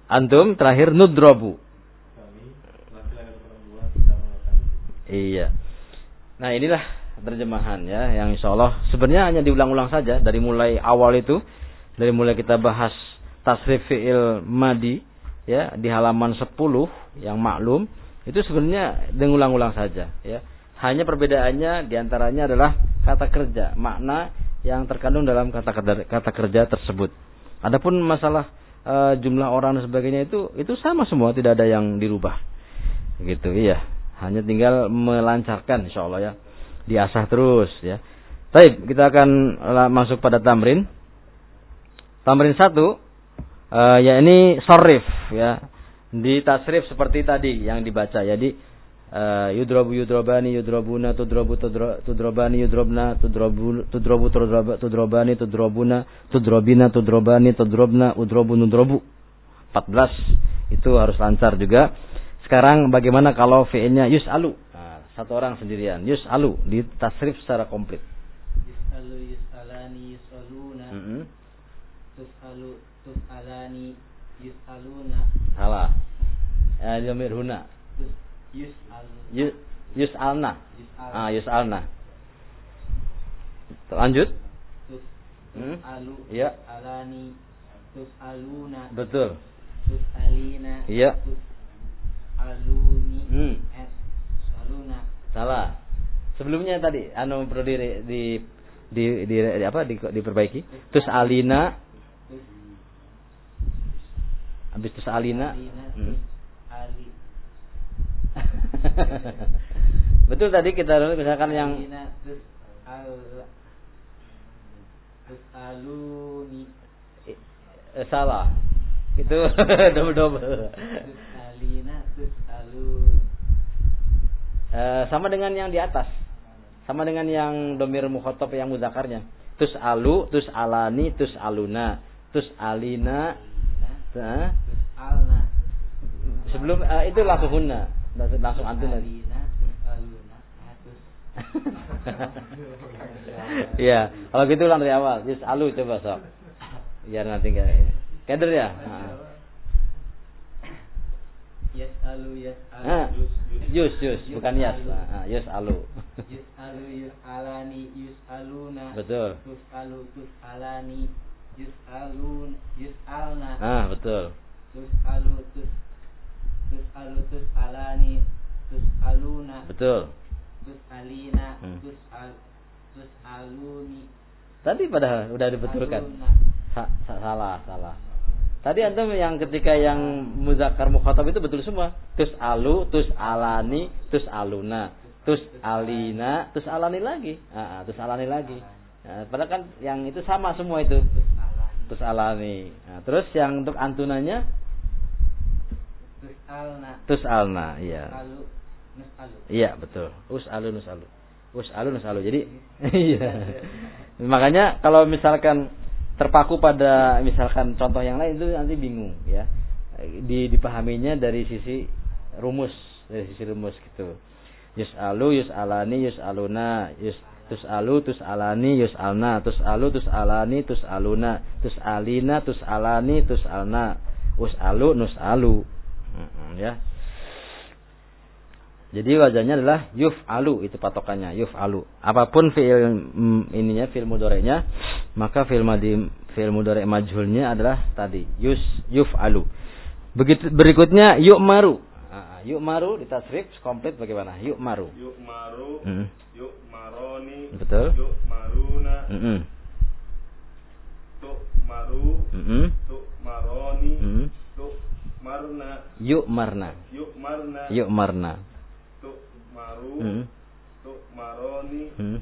Antum terakhir nudrabu. Kami laki-laki atau perempuan sedang melakukan itu. Iya. Nah, inilah terjemahan ya yang insyaallah sebenarnya hanya diulang-ulang saja dari mulai awal itu, dari mulai kita bahas tasrif fi'il madi ya di halaman sepuluh yang maklum itu sebenarnya diulang-ulang saja ya. Hanya perbedaannya diantaranya adalah kata kerja, makna yang terkandung dalam kata kerja, kata kerja tersebut. Adapun masalah e, jumlah orang dan sebagainya itu itu sama semua, tidak ada yang dirubah. Gitu iya. Hanya tinggal melancarkan insyaallah ya. Diasah terus ya. Baik, kita akan masuk pada tamrin. Tamrin satu e, ya ini sorif ya. Di tasrif seperti tadi yang dibaca. Jadi Uh, yudrabu yudrabani yudrabuna tudrabu tudrabani yudrabna tudrabu tudrabu tudrabani tudrabuna tudrabina tudrabani tudrabna udrobu nudrobu. empat belas itu harus lancar juga. Sekarang bagaimana kalau fi'ilnya yus'alu? Nah, satu orang sendirian yus'alu di tasrif secara komplit. Yus'alu yus'alani yus'aluna. Mm-hmm. Tus'alu tus'alani yus'aluna. Salah. Ya, dhamir huna. Yus'al Yus, yus'alna. Yus'al. Ah, yus'alna. Lanjut. Tus'alu Hmm? Ya. tus'alani tus'aluna. Betul. Tus'alina. Iya. Tus'aluni. Hmm. Eh, tus'aluna. Salah. Sebelumnya tadi anu perlu di di di, di, di apa di, diperbaiki. Tus'alina. Habis tus'alina. Hmm. Ali. Betul tadi kita misalkan yang Tus al tus aluni eh, salah itu double double tus alina tus alun eh, sama dengan yang di atas, sama dengan yang domir mukhatab yang mudzakarnya. Tus alu, tus alani, tus aluna, tus alina, nah, tus alna. Sebelum uh, itu langsung hunna. Langsung antum nanti. Iya, kalau gitu ulang dari awal. Yus alu coba sok. Biar nanti enggak. Kader ya? Heeh. Yas alu yas alu. Ah, yus yus bukan yas. Heeh, yus alu. Yus alu yus alani yus aluna. Betul. Tus alu tus alani yus alun yus alna. Ah, betul. Tus alu tus tus alu tus alani tus aluna. Betul. Tus alina Hmm. tus al tus aluni. Tadi padahal udah dibetulkan. Aluna. Sa- sa- salah, salah. Tadi antum yang ketika yang muzakkar mukhatab itu betul semua. Tus alu, tus alani, tus aluna, tus alina, tus alani lagi. Ah, tus alani lagi. Nah, padahal kan yang itu sama semua itu. Tus alani. Tus alani. Nah, terus yang untuk antunanya Tus alna. tus alna, iya. Alu nus alu. Iya, betul. Us alu nus alu. Us alu nus alu. Jadi iya. Makanya kalau misalkan terpaku pada misalkan contoh yang lain itu nanti bingung ya. Di, dipahaminya dari sisi rumus, dari sisi rumus gitu. Yus alu, yus alani, yus aluna, yus tus alu, tus alani, yus alna, tus alu, tus alani, tus aluna, tus alina, tus alani, tus alna, us alu, nus alu. Hmm, ya. Jadi wajahnya adalah yuf'alu, itu patokannya yuf'alu. Apapun fi'il mm, ininya fi'il mudhari'nya, maka fi'il madhi fi'il mudhari' majhulnya adalah tadi yus yuf'alu. Begitu berikutnya yu'maru. Nah, yu'maru ditasrif komplit bagaimana? Yu'maru. Yu'maru, Mm. yu'maroni, Betul. yu'maruna, Mm-mm. tu'maru, Mm-mm. tu'maroni, Mm-mm. tu'marna, Yu'marna. yu'marna, Yu'marna. tu'maru, Mm. tu'maroni, Mm.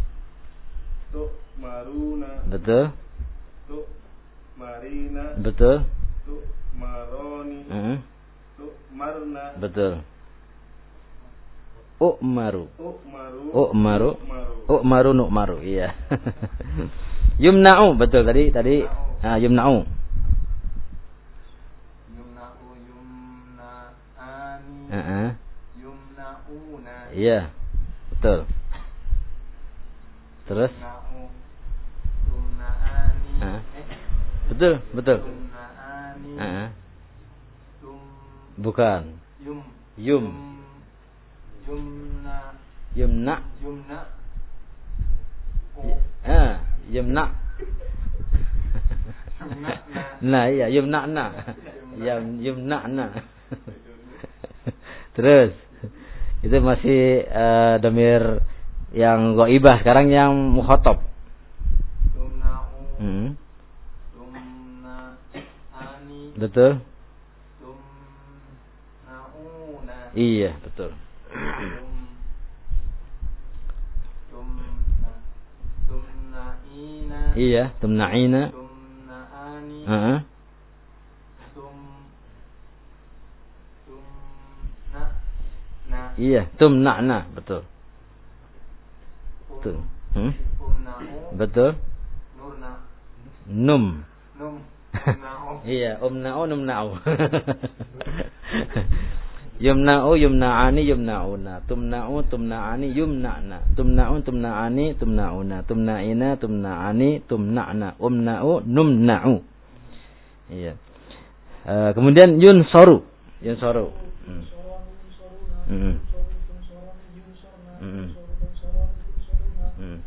tu'maruna, Betul. tu'marina, Betul. tu'maroni, Mm. tu'marna, Betul. U'maru. u'maru, U'maru. u'maru. U'maru nu'maru. Iya. Yumna'u, betul tadi tadi ah, yumna'u. Yumna'u, yumna'ani, Heeh. yumna'una, Iya. Betul. Terus? yumna'u, yumna'ani, Heeh. eh, Betul, betul. yumna'ani, Heeh. Bukan. Yum. Yum. Yumna. Yumna. Yumna. Ah, yumna. Yumna. Nah, iya, yumna na. Yum yumna na. Terus itu masih uh, domir yang ghaibah, sekarang yang mukhatab. Yumna'u. Hmm. Yumna'ani. Betul? Yumna'una. Iya, betul. Tumna'ina. Iya, tumna'ina. Tumna'ani. Heeh. Tum Tumna. Na. Iya, tumna'na, betul. Betul. Hmm? Umna'u. Betul. Nurna. Num. Num. Umna'u. Iya, umna'u numna'u. Yumna'u yumna'ani yumna'una. Tumna'u tumna'ani yumna'na. Tumna'u tumna'ani tumna'una. Tumna'ina tumna'ani tumna'na. Umna'u numna'u. Iya. Uh, kemudian yunsaru. Yunsaru. Hmm. Hmm. Hmm. Hmm.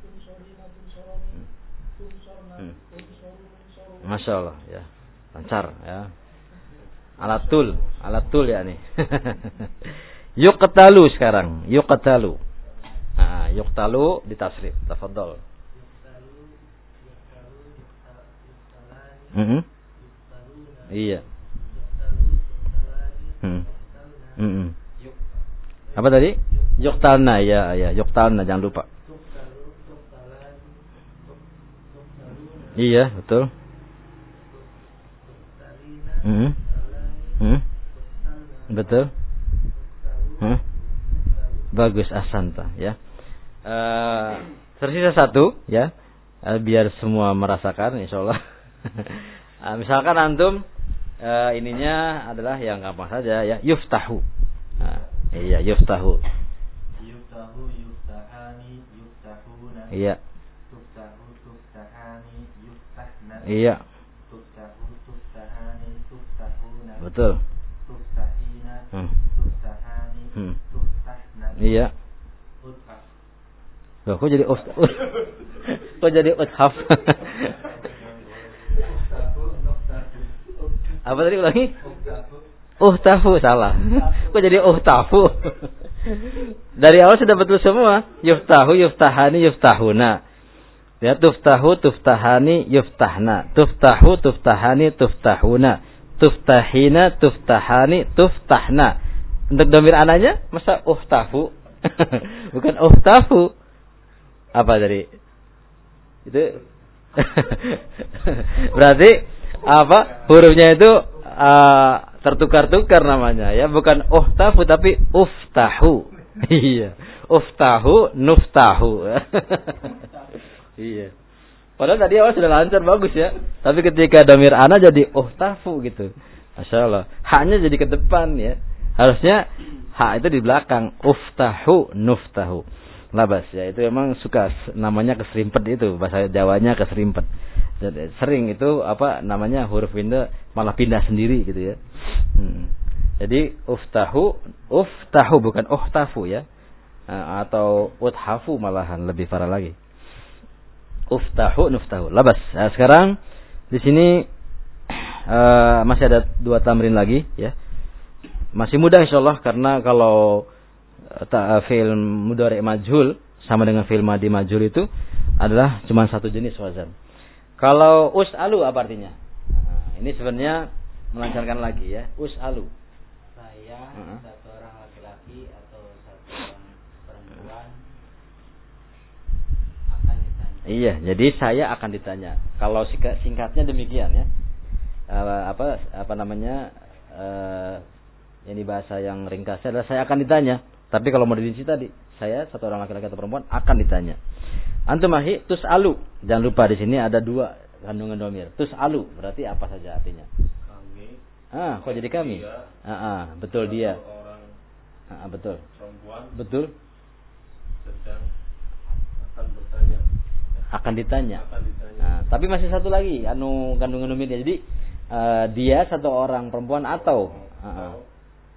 Hmm. Masya Allah ya, lancar ya. Alatul, alatul ya nih. Yuqtalu sekarang, yuqtalu. Nah, yuqtalu ditasrif, tafadhol. Mm-hmm. Iya. Hmm. Mm-hmm. Apa tadi? Yuqtalna ya, ya, yuqtalna jangan lupa. Iya, betul. Hmm. Hmm. Betul. Hmm. Bagus, ahsanta ya. Uh, tersisa satu ya. Uh, biar semua merasakan insyaallah. uh, misalkan antum uh, ininya adalah yang gampang saja ya, yuftahu. Uh, iya, yuftahu. Yuftahu, yuftahani, yuftahuna. Iya. Tuftahu, tuftahani, yuftahna. Iya. Tuftahu, tuftahani, tuftahuna. Betul. Tuftahina, Hmm. tuftahani, Hmm. tuftahna. Iya. Uthaf. Loh, kok jadi uthaf? Kok jadi uthaf? Uftahu, nuftahu. Apa tadi ulangi? Uftahu. Uhtafu, salah. Kok jadi uhtafu? Dari awal sudah betul semua. Yuftahu, yuftahani, yuftahuna. Ya, tuftahu, tuftahani, yuftahna. Tuftahu, tuftahani, tuftahuna. Tuftahina, tuftahani, tuftahna. Untuk domir anaknya, masa uhtafu? Bukan uhtafu. Apa tadi? Itu berarti apa? Hurufnya itu uh, tertukar-tukar namanya ya, bukan uhtafu tapi uftahu. Iya. Uftahu, nuftahu. Iya. Padahal tadi awal sudah lancar, bagus ya. Tapi ketika domir ana jadi uhtafu gitu. Masya Allah. Haknya jadi ke depan ya. Harusnya hak itu di belakang. Uftahu, nuftahu. Labas ya, itu memang suka namanya keserimpet itu, bahasa Jawanya keserimpet. Jadi, sering itu apa namanya huruf pindah malah pindah sendiri gitu ya. Hmm. Jadi uftahu, uftahu bukan uhtafu ya. Atau uthafu malahan lebih parah lagi. Uftahu, nuftahu. Labas. Nah, sekarang di sini uh, masih ada dua tamrin lagi ya. Masih mudah insyaallah, karena kalau ta, fi'il mudhari' majhul sama dengan fi'il madhi majhul itu adalah cuma satu jenis wazan. Kalau us'alu apa artinya? Nah, ini sebenarnya melancarkan lagi ya. Us'alu. Saya uh-huh. satu orang laki-laki atau satu orang perempuan akan ditanya. Iya, jadi saya akan ditanya. Kalau singkatnya demikian ya. Uh, apa apa namanya? Uh, ini bahasa yang ringkasnya adalah saya akan ditanya. Tapi kalau mau dirinci tadi, saya satu orang laki-laki atau perempuan akan ditanya. Antum ahi tus'alu. Jangan lupa di sini ada dua kandungan domir. Tus'alu berarti apa saja artinya? Kami. Ah, kok jadi kami? Dia, ah, ah, betul dia. Orang Ah, betul. perempuan Betul. sedang akan bertanya. Akan ditanya. Akan ditanya. Nah, tapi masih satu lagi anu kandungan domirnya. Jadi uh, dia satu orang perempuan atau, atau uh, uh,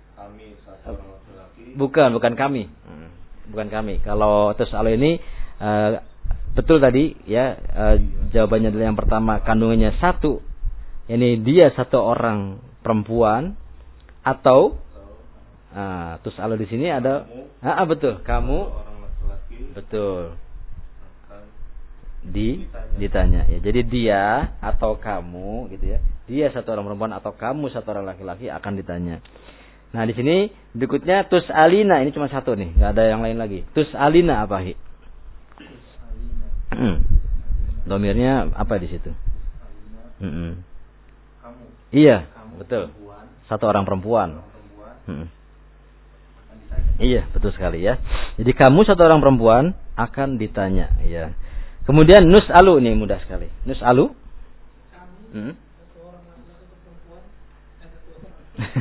Bukan, bukan kami. Bukan kami. Kalau tus'alu ini uh, betul tadi ya, uh, jawabannya adalah yang pertama, kandungannya satu. Ini dia satu orang perempuan atau uh, tus'alu di sini ada ah, ah betul, kamu orang laki-laki betul. akan Di ditanya. ditanya ya. Jadi dia atau kamu gitu ya. Dia satu orang perempuan atau kamu satu orang laki-laki akan ditanya. Nah, di sini berikutnya tus'alina, ini cuma satu nih, enggak ada yang lain lagi. Tus'alina apa, Hi? Alina. Domirnya apa di situ? Alina. Mm-mm. Kamu. Iya, Kamu betul. perempuan. Satu orang perempuan. Orang perempuan Mm-mm. akan ditanya. Iya, betul sekali ya. Jadi kamu satu orang perempuan akan ditanya, ya. Kemudian nus'alu, ini mudah sekali. Nus'alu? Kami Mm. satu orang laki-laki atau perempuan, eh, satu orang.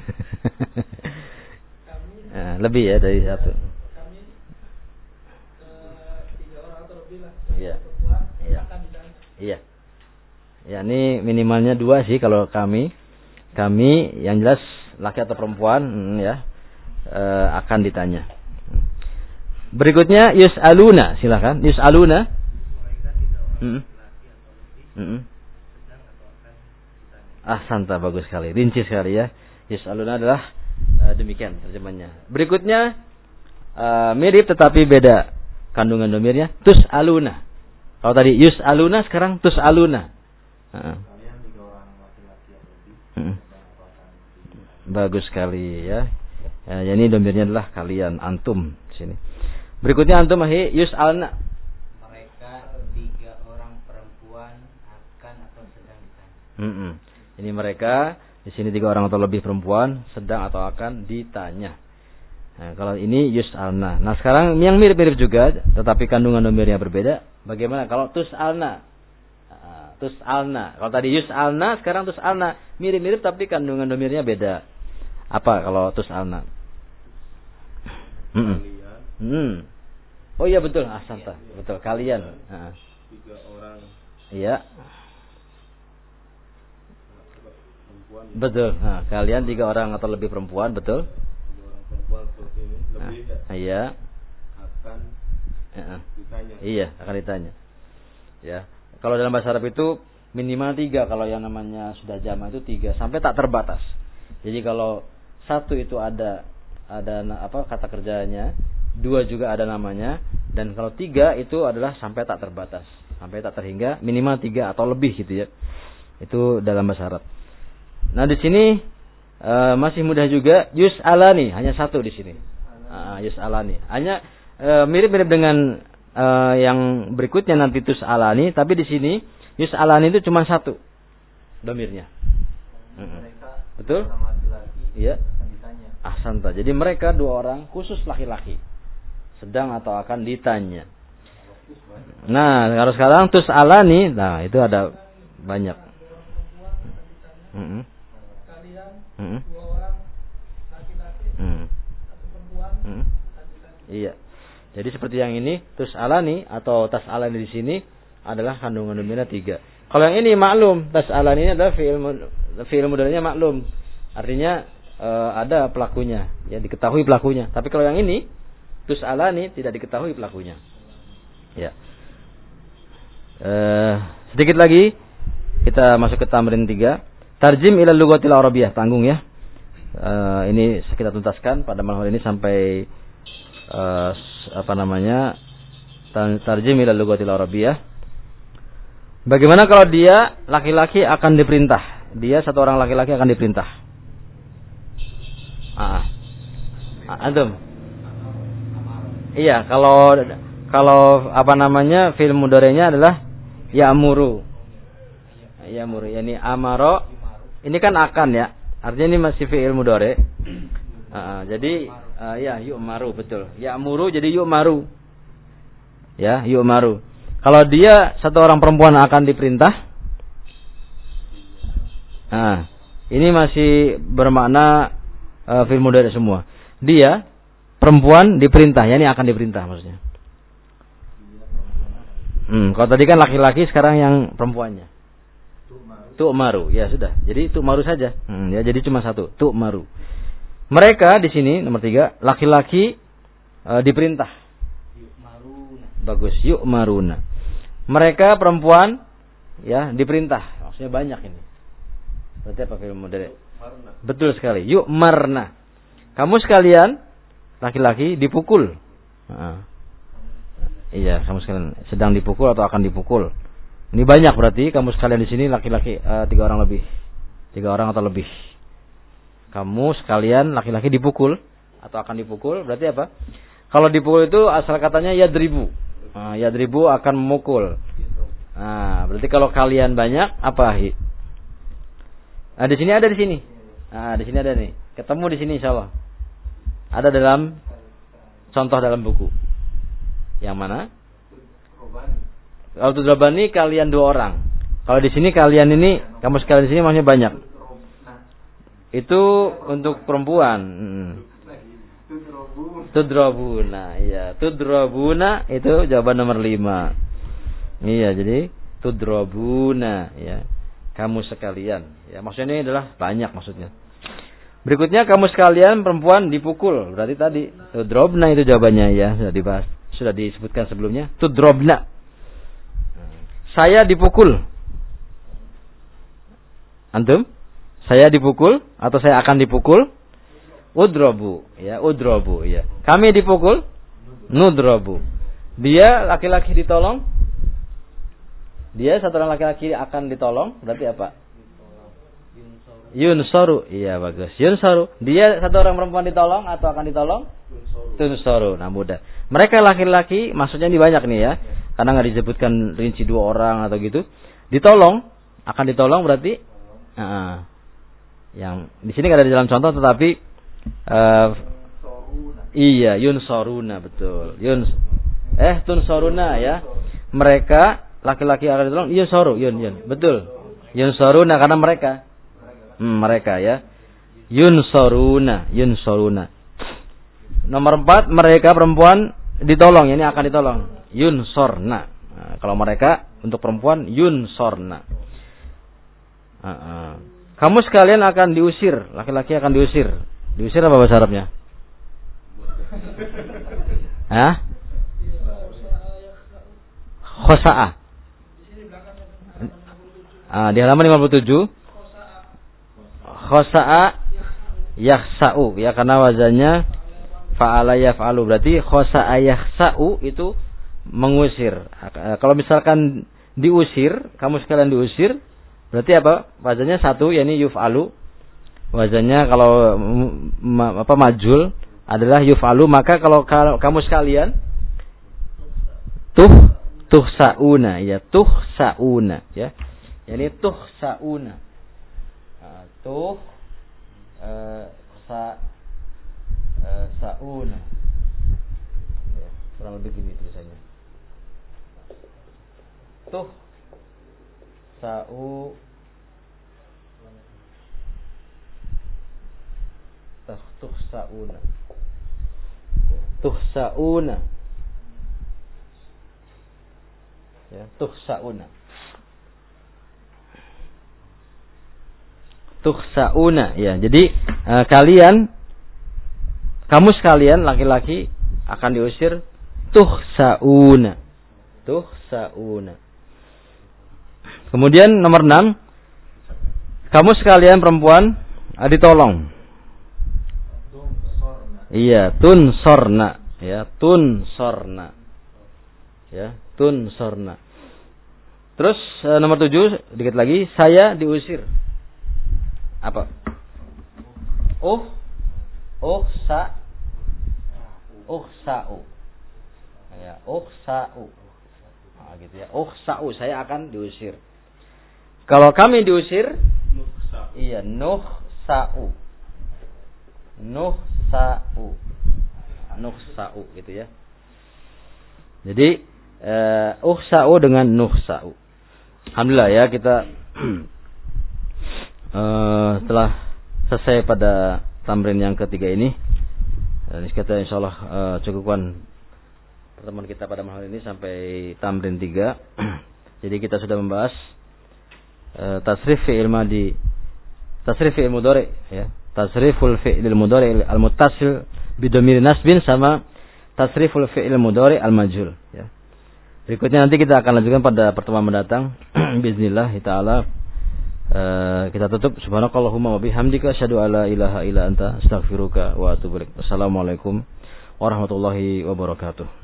Kami Nah, lebih ya dari satu. kami eh, tiga orang atau lebih lah. Iya. Perempuan Iya. akan ditanya. Iya. Ya, ini minimalnya dua sih kalau kami. Kami yang jelas laki atau perempuan hmm, ya eh, akan ditanya. Berikutnya yus'aluna, silakan. Yus'aluna. Mereka tidak orang Hmm. laki-laki atau lebih Hmm. sedang atau akan ditanya. Ah, santa, bagus sekali. Rinci sekali ya. Yus'aluna adalah eh, demikian terjemahnya. Berikutnya eh, mirip tetapi beda kandungan domirnya. Tus'aluna. Kalau tadi yus'aluna, sekarang tus'aluna. Heeh. Kalian tiga orang laki-laki atau lebih Hmm. sedang atau akan ditanya. Bagus sekali ya. Ya, ini domirnya adalah kalian, antum di sini. Berikutnya antum ahi yus'alna. Mereka tiga orang perempuan akan atau sedang ditanya. Mm-mm. Ini mereka di sini tiga orang atau lebih perempuan sedang atau akan ditanya. Nah, kalau ini yus'alna. Nah, sekarang yang mirip-mirip juga tetapi kandungan domirnya berbeda. Bagaimana kalau tus'alna? Nah, tus'alna. Kalau tadi yus'alna, sekarang tus'alna. Mirip-mirip tapi kandungan domirnya beda. Apa kalau tus'alna? Mm-mm. Kalian Hmm. Oh iya betul, ahsanta. Betul, kalian. Heeh. tiga orang Iya, perempuan. betul. Nah, kalian tiga orang atau lebih perempuan, betul? Tiga orang perempuan seperti ini Nah, lebih ya, iya. akan Heeh. ditanya. Iya, akan ditanya. Ya. Kalau dalam bahasa Arab itu minimal tiga, kalau yang namanya sudah jama itu tiga, sampai tak terbatas. Jadi kalau satu itu ada ada na- apa kata kerjanya, dua juga ada namanya, dan kalau tiga itu adalah sampai tak terbatas, sampai tak terhingga, minimal tiga atau lebih gitu ya. Itu dalam bahasa Arab. Nah di sini e, masih mudah juga yus'alani, hanya satu di sini. Ah, yus'alani. Hanya e, mirip-mirip dengan e, yang berikutnya nanti tus'alani, tapi di sini yus'alani itu cuma satu domirnya. Mm-mm. Mereka Betul? orang laki-laki Iya. akan ditanya. Ahsanta. Jadi mereka dua orang khusus laki-laki sedang atau akan ditanya. Nah, kalau sekarang tus'alani, nah itu ada banyak. Mm-mm. Kalian Mm-mm. dua orang laki-laki Mm. atau perempuan Mm. akan ditanya. Iya. Jadi seperti yang ini, tus'alani atau tas'alani di sini adalah kandungan domirnya tiga. Kalau yang ini maklum, tas'alani ini adalah fi'il mud- fi'il mudhari'nya maklum. Artinya e, ada pelakunya, ya diketahui pelakunya. Tapi kalau yang ini tus'alani tidak diketahui pelakunya. Ya. E, sedikit lagi kita masuk ke tamrin tiga. Tarjim ila lughatil arabiyyah, tanggung ya. E, ini kita tuntaskan pada malam hari ini sampai e, apa namanya? Tarjim ila lughatil arabiyyah. Bagaimana kalau dia laki-laki akan diperintah? Dia satu orang laki-laki akan diperintah. Ah, ah. Antum. Iya, kalau kalau apa namanya fi'il mudhari'nya adalah ya'muru. Ya'muru, yani amaro. Ini kan akan ya. Artinya ini masih fi'il mudhari'. Ah, jadi ah, ya yu'maru betul. Ya'muru jadi yu'maru. Ya, yu'maru. Kalau dia satu orang perempuan akan diperintah. Nah, ini masih bermakna uh, fi'il mudhari' semua. Dia perempuan diperintah, ya ini akan diperintah maksudnya. Hmm, kalau tadi kan laki-laki, sekarang yang perempuannya. Tu'maru, ya sudah. Jadi tu'maru saja. Hmm, ya jadi cuma satu, tu'maru. Mereka di sini nomor tiga, laki-laki e, diperintah. Yu'maruna. Bagus, yu'maruna. Mereka perempuan ya diperintah. Maksudnya banyak ini. Berarti apa film model? Betul sekali. Yu'marna. Kamu sekalian laki-laki dipukul. Nah, iya, kamu sekalian sedang dipukul atau akan dipukul. Ini banyak berarti kamu sekalian di sini laki-laki uh, tiga orang lebih, tiga orang atau lebih. Kamu sekalian laki-laki dipukul atau akan dipukul, berarti apa? Kalau dipukul itu asal katanya yadribu. Nah, yadribu akan memukul. Nah, berarti kalau kalian banyak apa? Nah, di sini ada di sini. Nah, di sini ada nih. Ketemu di sini insyaallah. Ada dalam contoh dalam buku. Yang mana? Kalau tudrabani kalian dua orang. Kalau di sini kalian ini, kamu sekalian di sini maksudnya banyak. Itu untuk perempuan. Hmm. Tudrabuna, iya. Tudrabuna itu jawaban nomor lima. Iya, jadi tudrabuna, ya. Kamu sekalian. Ya, maksudnya ini adalah banyak maksudnya. Berikutnya kamu sekalian perempuan dipukul. Berarti tadi tudrabna itu jawabannya ya, sudah dibahas, sudah disebutkan sebelumnya. Tudrabna. Saya dipukul. Antum? Saya dipukul atau saya akan dipukul? Udrabu, ya, udrabu, ya. Kami dipukul? Nudrabu. Dia laki-laki ditolong? Dia satu orang laki-laki akan ditolong, berarti apa? Yunsaru. Iya, bagus. Yunsaru. Dia satu orang perempuan ditolong atau akan ditolong? Tunsaru. Nah, mudah. Mereka laki-laki, maksudnya ini banyak nih ya. Karena nggak disebutkan rinci dua orang atau gitu. Ditolong, akan ditolong berarti uh, yang di sini nggak ada di dalam contoh, tetapi uh, iya, yunsaruna, betul. Yuns eh tunsoruna ya. Mereka laki-laki akan ditolong, yunsaru, yun yun. Betul. Yunsaruna karena mereka. Hmm, mereka ya. Yunsaruna, yunsaruna. Nomor empat, mereka perempuan ditolong, ini akan ditolong. Yunsorna. Nah, kalau mereka untuk perempuan yunsorna. Uh, uh. Kamu sekalian akan diusir, laki-laki akan diusir. Diusir apa bahasa Arabnya? Hah? Khosa'a. Ah, di halaman lima puluh tujuh. Khosa'a yakhsa'u, ya, karena wazannya fa'ala yaf'alu, berarti khosa'a yakhsa'u itu mengusir. Kalau misalkan diusir, kamu sekalian diusir, berarti apa? Wazannya satu, yakni yuf'alu. Wazannya kalau ma, apa majul adalah yuf'alu, maka kalau, kalau kamu sekalian tuh tuhsa'una, ya, tuhsa'una, ya. Yani tuhsa'una. Nah, tuh uh, sa uh, sa'una. Ya, kurang lebih gini tulisannya. Tuh sa'u tuh sa'una tuh sa'una ya, tuh sa'una tuh sa'una, ya. Jadi uh, kalian kamu sekalian laki-laki akan diusir tuh sa'una tuh sa'una. Kemudian nomor enam, kamu sekalian perempuan uh, ditolong. Iya, tunsorna, ya, tunsorna, ya, tunsorna. Terus uh, nomor tujuh, dikit lagi, saya diusir. Apa? Uh, uh sa, uh sa'u, ya, uh sa'u, nah, gitu ya, uh sa'u, saya akan diusir. Kalau kami diusir, iya, nuh sa'u, nuh sa'u, nuh sa'u, gitu ya. Jadi uh, uh sa'u dengan nuh sa'u. Alhamdulillah ya, kita uh, telah selesai pada tamrin yang ketiga ini. Dan kita insyaallah uh, cukupkan pertemuan kita pada malam ini sampai tamrin tiga. Jadi kita sudah membahas uh, tasrif fi'il madi, tasrif fi'il mudhari, ya. tasriful fi'il mudhari al-muttasil bidhamir nasbin sama tasriful fi'il mudhari al-majhul ya. Berikutnya nanti kita akan lanjutkan pada pertemuan mendatang. Bismillah taala. Uh, kita tutup. Subhanakallahumma wa bihamdika asyhadu alla ilaha illa anta astaghfiruka wa atubu ilaik. Wassalamualaikum warahmatullahi wabarakatuh.